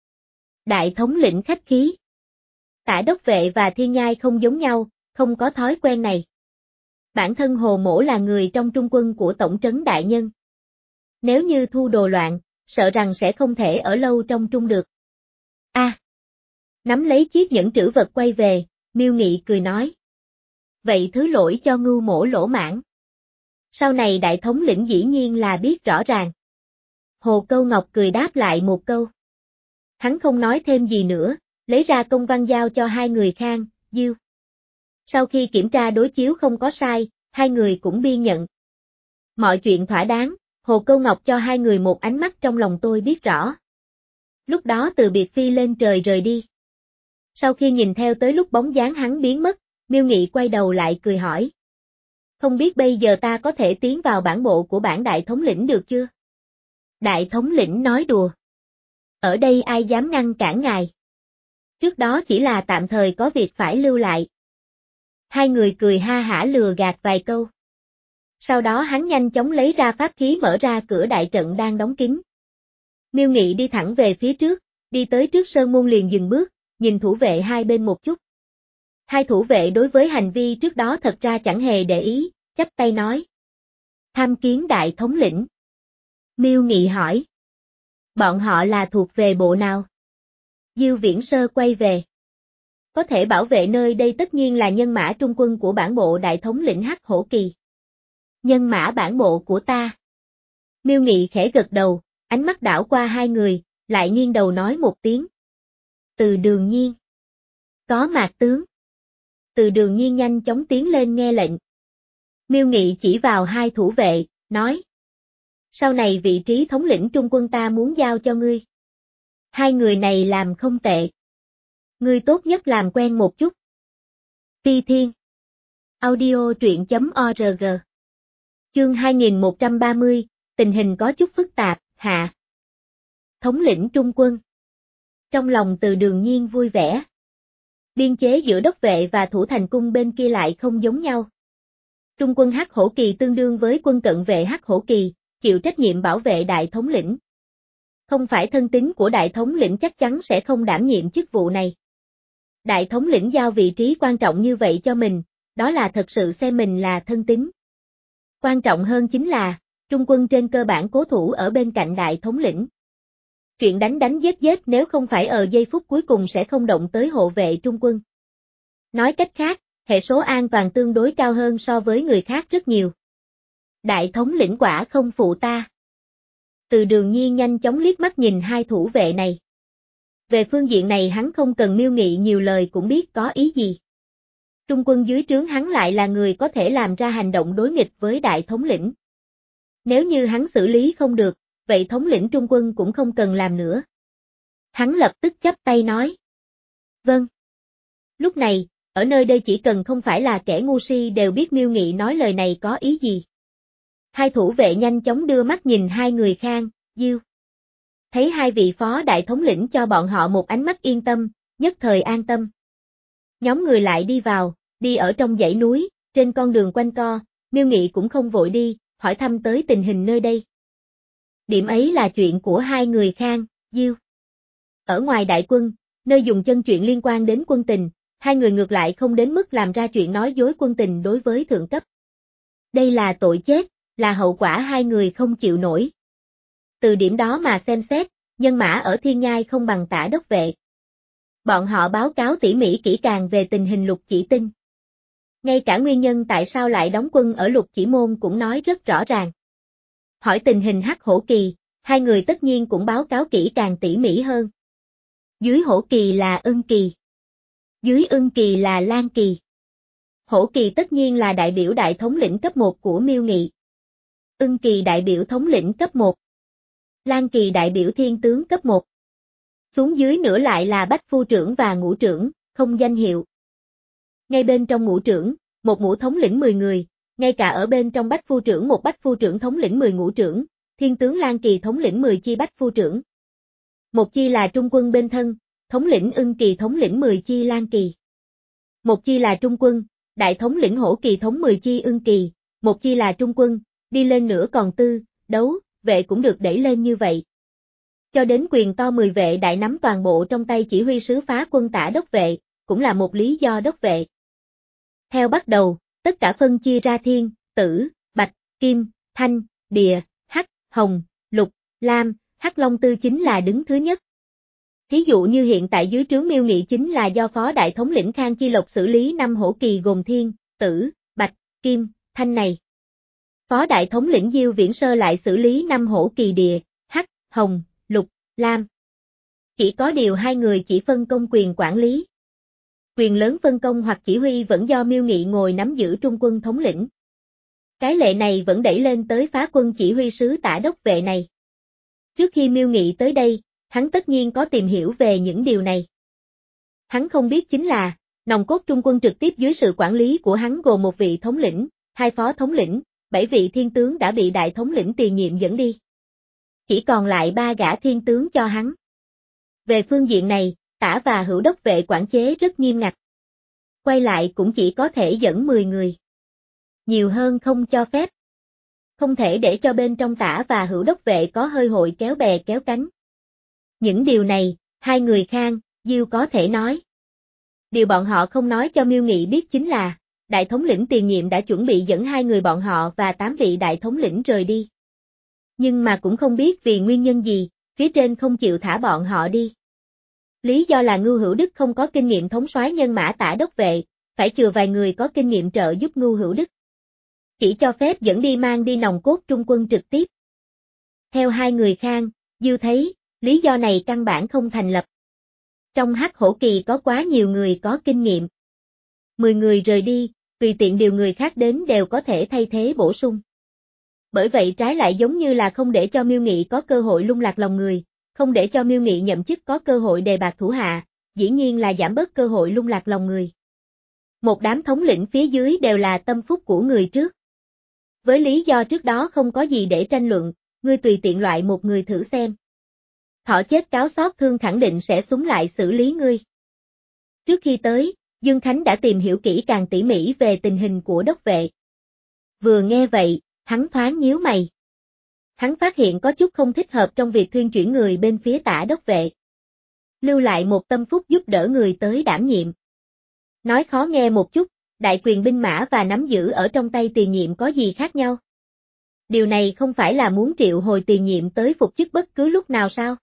Đại thống lĩnh khách khí. Tả đốc vệ và thiên nhai không giống nhau, không có thói quen này. Bản thân Hồ Mỗ là người trong trung quân của tổng trấn đại nhân. Nếu như thu đồ loạn, sợ rằng sẽ không thể ở lâu trong trung được. A. À, nắm lấy chiếc nhẫn trữ vật quay về, Miêu Nghị cười nói. Vậy thứ lỗi cho Ngưu Mỗ lỗ mãn. Sau này đại thống lĩnh dĩ nhiên là biết rõ ràng. Hồ Câu Ngọc cười đáp lại một câu. Hắn không nói thêm gì nữa, lấy ra công văn giao cho hai người Khang, Diêu. Sau khi kiểm tra đối chiếu không có sai, hai người cũng biên nhận. Mọi chuyện thỏa đáng, Hồ Câu Ngọc cho hai người một ánh mắt trong lòng tôi biết rõ. Lúc đó từ biệt phi lên trời rời đi. Sau khi nhìn theo tới lúc bóng dáng hắn biến mất, Miêu Nghị quay đầu lại cười hỏi. Không biết bây giờ ta có thể tiến vào bản bộ của bản đại thống lĩnh được chưa? Đại thống lĩnh nói đùa. Ở đây ai dám ngăn cản ngài? Trước đó chỉ là tạm thời có việc phải lưu lại. Hai người cười ha hả lừa gạt vài câu. Sau đó hắn nhanh chóng lấy ra pháp khí mở ra cửa đại trận đang đóng kín. Miêu Nghị đi thẳng về phía trước, đi tới trước sơn môn liền dừng bước, nhìn thủ vệ hai bên một chút. Hai thủ vệ đối với hành vi trước đó thật ra chẳng hề để ý, chắp tay nói. Tham kiến đại thống lĩnh. Miêu Nghị hỏi. Bọn họ là thuộc về bộ nào? Diêu Viễn Sơ quay về. Có thể bảo vệ nơi đây tất nhiên là nhân mã trung quân của bản bộ đại thống lĩnh Hắc Hổ Kỳ. Nhân mã bản bộ của ta. Miêu Nghị khẽ gật đầu, ánh mắt đảo qua hai người, lại nghiêng đầu nói một tiếng. Từ Đường Nhiên. Có Mạc tướng. Từ Đường Nhiên nhanh chóng tiến lên nghe lệnh. Miêu Nghị chỉ vào hai thủ vệ, nói. Sau này vị trí thống lĩnh trung quân ta muốn giao cho ngươi. Hai người này làm không tệ. Ngươi tốt nhất làm quen một chút. Phi Thiên. Audio truyện chấm org. Chương hai nghìn một trăm ba mươi, tình hình có chút phức tạp, hạ. Thống lĩnh trung quân. Trong lòng Từ Đường Nhiên vui vẻ. Biên chế giữa đốc vệ và thủ thành cung bên kia lại không giống nhau. Trung quân Hắc Hổ Kỳ tương đương với quân cận vệ Hắc Hổ Kỳ, chịu trách nhiệm bảo vệ đại thống lĩnh. Không phải thân tín của đại thống lĩnh chắc chắn sẽ không đảm nhiệm chức vụ này. Đại thống lĩnh giao vị trí quan trọng như vậy cho mình, đó là thật sự xem mình là thân tín. Quan trọng hơn chính là, trung quân trên cơ bản cố thủ ở bên cạnh đại thống lĩnh. Chuyện đánh đánh giết giết nếu không phải ở giây phút cuối cùng sẽ không động tới hộ vệ trung quân. Nói cách khác, hệ số an toàn tương đối cao hơn so với người khác rất nhiều. Đại thống lĩnh quả không phụ ta. Từ Đường Nhiên nhanh chóng liếc mắt nhìn hai thủ vệ này. Về phương diện này hắn không cần Miêu Nghị nhiều lời cũng biết có ý gì. Trung quân dưới trướng hắn lại là người có thể làm ra hành động đối nghịch với đại thống lĩnh. Nếu như hắn xử lý không được, vậy thống lĩnh trung quân cũng không cần làm nữa. Hắn lập tức chắp tay nói. Vâng. Lúc này, ở nơi đây chỉ cần không phải là kẻ ngu si đều biết Miêu Nghị nói lời này có ý gì. Hai thủ vệ nhanh chóng đưa mắt nhìn hai người Khang, Diêu. Thấy hai vị phó đại thống lĩnh cho bọn họ một ánh mắt yên tâm, nhất thời an tâm. Nhóm người lại đi vào, đi ở trong dãy núi, trên con đường quanh co, Miêu Nghị cũng không vội đi, hỏi thăm tới tình hình nơi đây. Điểm ấy là chuyện của hai người Khang, Diêu. Ở ngoài đại quân, nơi dùng chân chuyện liên quan đến quân tình, hai người ngược lại không đến mức làm ra chuyện nói dối quân tình đối với thượng cấp. Đây là tội chết, là hậu quả hai người không chịu nổi. Từ điểm đó mà xem xét, nhân mã ở Thiên Nhai không bằng Tả đốc vệ. Bọn họ báo cáo tỉ mỉ kỹ càng về tình hình Lục Chỉ Tinh. Ngay cả nguyên nhân tại sao lại đóng quân ở Lục Chỉ Môn cũng nói rất rõ ràng. Hỏi tình hình Hắc Hổ Kỳ, hai người tất nhiên cũng báo cáo kỹ càng tỉ mỉ hơn. Dưới Hổ Kỳ là Ưng Kỳ. Dưới Ưng Kỳ là Lan Kỳ. Hổ Kỳ tất nhiên là đại biểu đại thống lĩnh cấp một của Miêu Nghị. Ưng Kỳ đại biểu thống lĩnh cấp một. Lan Kỳ đại biểu thiên tướng cấp một. Xuống dưới nữa lại là Bách Phu Trưởng và Ngũ Trưởng, không danh hiệu. Ngay bên trong Ngũ Trưởng, một ngũ thống lĩnh mười người, ngay cả ở bên trong Bách Phu Trưởng một Bách Phu Trưởng thống lĩnh mười ngũ trưởng, thiên tướng Lan Kỳ thống lĩnh mười chi Bách Phu Trưởng. Một chi là trung quân bên thân, thống lĩnh Ưng Kỳ thống lĩnh mười chi Lan Kỳ. Một chi là trung quân, đại thống lĩnh Hổ Kỳ thống mười chi Ưng Kỳ, một chi là trung quân, đi lên nữa còn tư, đấu, vệ cũng được đẩy lên như vậy. Cho đến quyền to mười vệ đại nắm toàn bộ trong tay chỉ huy sứ phá quân Tả đốc vệ, cũng là một lý do đốc vệ. Theo bắt đầu, tất cả phân chia ra thiên, tử, bạch, kim, thanh, địa, hắc, hồng, lục, lam, hắc long tư chính là đứng thứ nhất. Thí dụ như hiện tại dưới trướng Miêu Nghị chính là do phó đại thống lĩnh Khang Chi Lộc xử lý năm hổ kỳ gồm thiên, tử, bạch, kim, thanh này. Phó đại thống lĩnh Diêu Viễn Sơ lại xử lý năm hổ kỳ địa, hắc, hồng, lục, lam. Chỉ có điều hai người chỉ phân công quyền quản lý. Quyền lớn phân công hoặc chỉ huy vẫn do Miêu Nghị ngồi nắm giữ trung quân thống lĩnh. Cái lệ này vẫn đẩy lên tới phá quân chỉ huy sứ Tả đốc vệ này. Trước khi Miêu Nghị tới đây, hắn tất nhiên có tìm hiểu về những điều này. Hắn không biết chính là, nòng cốt trung quân trực tiếp dưới sự quản lý của hắn gồm một vị thống lĩnh, hai phó thống lĩnh, bảy vị thiên tướng đã bị đại thống lĩnh tiền nhiệm dẫn đi. Chỉ còn lại ba gã thiên tướng cho hắn. Về phương diện này, Tả và Hữu đốc vệ quản chế rất nghiêm ngặt. Quay lại cũng chỉ có thể dẫn mười người. Nhiều hơn không cho phép. Không thể để cho bên trong Tả và Hữu đốc vệ có hơi hội kéo bè kéo cánh. Những điều này, hai người Khang, Diêu có thể nói. Điều bọn họ không nói cho Miêu Nghị biết chính là, đại thống lĩnh tiền nhiệm đã chuẩn bị dẫn hai người bọn họ và tám vị đại thống lĩnh rời đi. Nhưng mà cũng không biết vì nguyên nhân gì, phía trên không chịu thả bọn họ đi. Lý do là Ngưu Hữu Đức không có kinh nghiệm thống soái nhân mã Tả đốc vệ, phải chừa vài người có kinh nghiệm trợ giúp Ngưu Hữu Đức. Chỉ cho phép dẫn đi mang đi nòng cốt trung quân trực tiếp. Theo hai người Khang, Diêu thấy, lý do này căn bản không thành lập. Trong Hắc Hổ Kỳ có quá nhiều người có kinh nghiệm. Mười người rời đi, tùy tiện điều người khác đến đều có thể thay thế bổ sung. Bởi vậy trái lại giống như là không để cho Miêu Nghị có cơ hội lung lạc lòng người, không để cho Miêu Nghị nhậm chức có cơ hội đề bạt thủ hạ, dĩ nhiên là giảm bớt cơ hội lung lạc lòng người. Một đám thống lĩnh phía dưới đều là tâm phúc của người trước. Với lý do trước đó không có gì để tranh luận, ngươi tùy tiện loại một người thử xem. Thọ chết cáo xót thương khẳng định sẽ súng lại xử lý ngươi. Trước khi tới, Dương Khánh đã tìm hiểu kỹ càng tỉ mỉ về tình hình của đốc vệ. Vừa nghe vậy, hắn thoáng nhíu mày. Hắn phát hiện có chút không thích hợp trong việc thuyên chuyển người bên phía Tả đốc vệ. Lưu lại một tâm phúc giúp đỡ người tới đảm nhiệm. Nói khó nghe một chút, đại quyền binh mã và nắm giữ ở trong tay tiền nhiệm có gì khác nhau? Điều này không phải là muốn triệu hồi tiền nhiệm tới phục chức bất cứ lúc nào sao?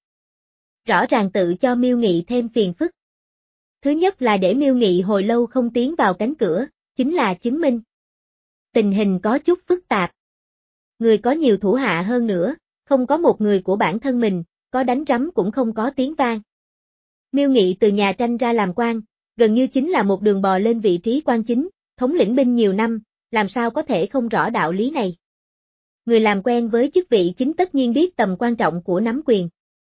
Rõ ràng tự cho Miêu Nghị thêm phiền phức. Thứ nhất là để Miêu Nghị hồi lâu không tiến vào cánh cửa, chính là chứng minh. Tình hình có chút phức tạp. Người có nhiều thủ hạ hơn nữa, không có một người của bản thân mình, có đánh rắm cũng không có tiếng vang. Miêu Nghị từ nhà tranh ra làm quan, gần như chính là một đường bò lên vị trí quan chính, thống lĩnh binh nhiều năm, làm sao có thể không rõ đạo lý này. Người làm quen với chức vị chính tất nhiên biết tầm quan trọng của nắm quyền.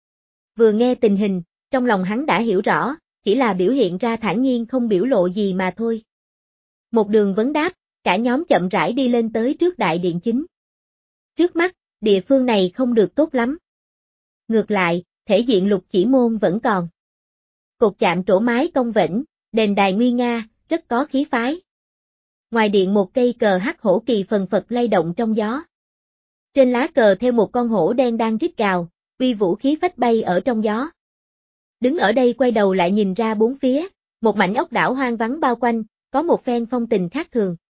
Vừa nghe tình hình, trong lòng hắn đã hiểu rõ, chỉ là biểu hiện ra thản nhiên không biểu lộ gì mà thôi. Một đường vấn đáp, cả nhóm chậm rãi đi lên tới trước đại điện chính. Trước mắt, địa phương này không được tốt lắm. Ngược lại, thể diện Lục Chỉ Môn vẫn còn. Cột chạm trổ mái cong vểnh, đền đài nguy nga, rất có khí phái. Ngoài điện một cây cờ hắc hổ kỳ phần phật lay động trong gió. Trên lá cờ theo một con hổ đen đang rít gào, uy vũ khí phách bay ở trong gió. Đứng ở đây quay đầu lại nhìn ra bốn phía, một mảnh ốc đảo hoang vắng bao quanh, có một phen phong tình khác thường.